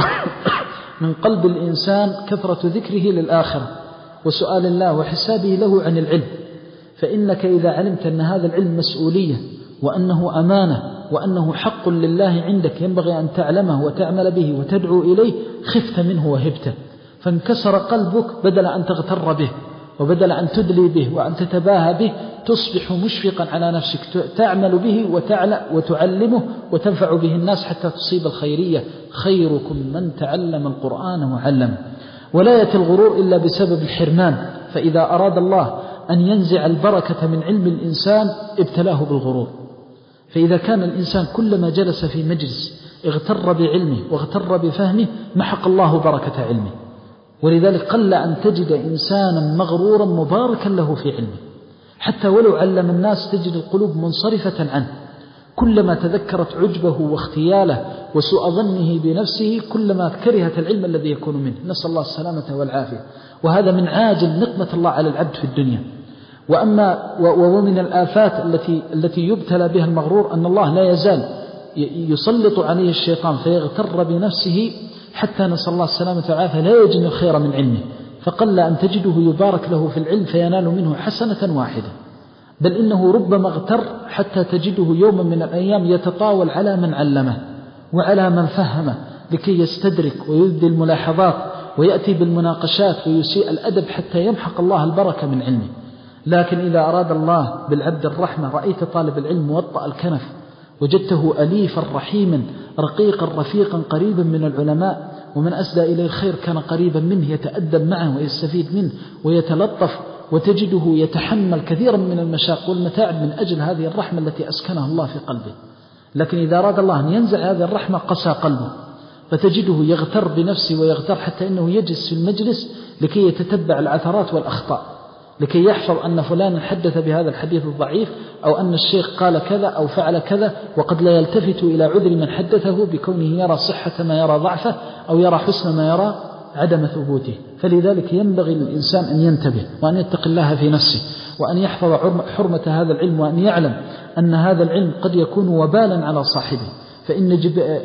من قلب الإنسان كثرة ذكره للآخرة وسؤال الله وحسابه له عن العلم. فإنك إذا علمت أن هذا العلم مسؤولية وأنه أمانة وأنه حق لله عندك ينبغي أن تعلمه وتعمل به وتدعو إليه، خفت منه وهبته، فانكسر قلبك بدل أن تغتر به وبدل أن تدلي به وأن تتباهى به، تصبح مشفقا على نفسك تعمل به وتعلمه وتنفع به الناس حتى تصيب الخيرية. خيركم من تعلم القرآن وعلمه. ولا يأتي الغرور إلا بسبب الحرمان، فإذا أراد الله أن ينزع البركة من علم الإنسان ابتلاه بالغرور. فإذا كان الإنسان كلما جلس في مجلس اغتر بعلمه واغتر بفهمه محق الله بركة علمه. ولذلك قل أن تجد إنسانا مغرورا مباركا له في علمه، حتى ولو علم الناس تجد القلوب منصرفة عنه. كلما تذكرت عجبه واختياله وسوء ظنه بنفسه كلما كرهت العلم الذي يكون منه. نسأل الله السلامة والعافية. وهذا من عاجل نقمة الله على العبد في الدنيا. وأما ومن الآفات التي التي يبتلى بها المغرور أن الله لا يزال يسلط عليه الشيطان فيغتر بنفسه حتى نسأل الله السلامة والعافية لا يجد الخير من علمه، فقل أن تجده يبارك له في العلم فينال منه حسنة واحدة، بل إنه ربما اغتر حتى تجده يوما من الأيام يتطاول على من علمه وعلى من فهمه لكي يستدرك ويبدي الملاحظات ويأتي بالمناقشات ويسيء الأدب حتى يمحق الله البركة من علمه. لكن إذا أراد الله بالعبد الرحمة رأيت طالب العلم موطأ الكنف، وجدته أليفا رحيما رقيقا رفيقا قريبا من العلماء، ومن أسدى إليه الخير كان قريبا منه يتأدب معه ويستفيد منه ويتلطف، وتجده يتحمل كثيرا من المشاق والمتاعب من أجل هذه الرحمة التي أسكنها الله في قلبه. لكن إذا أراد الله أن ينزع هذه الرحمة قسى قلبه، فتجده يغتر بنفسه ويغتر حتى إنه يجلس في المجلس لكي يتتبع العثرات والأخطاء، لكي يحفظ أن فلان حدث بهذا الحديث الضعيف أو أن الشيخ قال كذا أو فعل كذا، وقد لا يلتفت إلى عذر من حدثه بكونه يرى صحة ما يرى ضعفه أو يرى حسن ما يرى عدم ثبوته. فلذلك ينبغي للإنسان أن ينتبه وأن يتق الله في نفسه وأن يحفظ حرمة هذا العلم، وأن يعلم أن هذا العلم قد يكون وبالا على صاحبه. فإن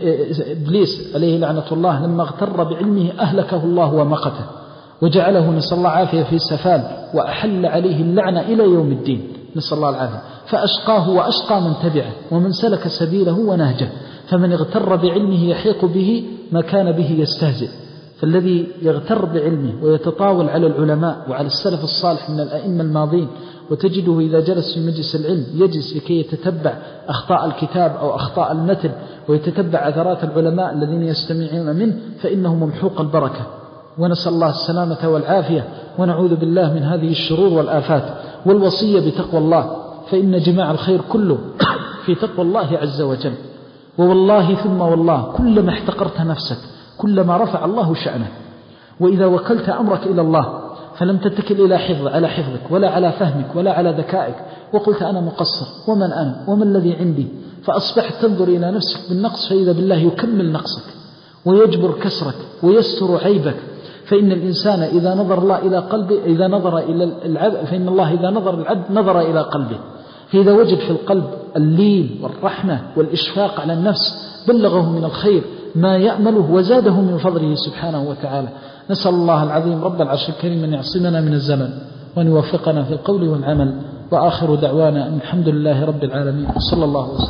إبليس عليه لعنة الله لما اغتر بعلمه أهلكه الله ومقته وجعله نسأل الله عافية في سفال، وأحل عليه اللعنة إلى يوم الدين نسأل الله العافية، فأشقاه وأشقى من تبعه ومن سلك سبيله ونهجه. فمن اغتر بعلمه يحيق به ما كان به يستهزئ. فالذي يغتر بعلمه ويتطاول على العلماء وعلى السلف الصالح من الأئمة الماضين، وتجده إذا جلس في مجلس العلم يجلس لكي يتتبع أخطاء الكتاب أو أخطاء المتن ويتتبع عثرات العلماء الذين يستمعون منه، فإنه ممحوق البركة. ونسأل الله السلامة والعافية ونعوذ بالله من هذه الشرور والآفات. والوصية بتقوى الله، فإن جماع الخير كله في تقوى الله عز وجل. ووالله ثم والله كلما احتقرت نفسك كلما رفع الله شأنك. وإذا وكلت أمرك إلى الله فلم تتكل إلى حفظ على حفظك ولا على فهمك ولا على ذكائك، وقلت أنا مقصر ومن أنا وما الذي عندي، فأصبحت تنظر إلى نفسك بالنقص، فإذا بالله يكمل نقصك ويجبر كسرك ويستر عيبك. فإن الإنسان إذا نظر الله إلى قلبه إذا نظر إلى العبد فإن الله إذا نظر العبد نظر إلى قلبه، فإذا وجد في القلب اللين والرحمة والإشفاق على النفس بلغه من الخير ما يأمله وزاده من فضله سبحانه وتعالى. نسأل الله العظيم رب العرش الكريم أن يعصمنا من الزمن وأن يوفقنا في القول والعمل. وآخر دعوانا الحمد لله رب العالمين، صلى الله وسلم.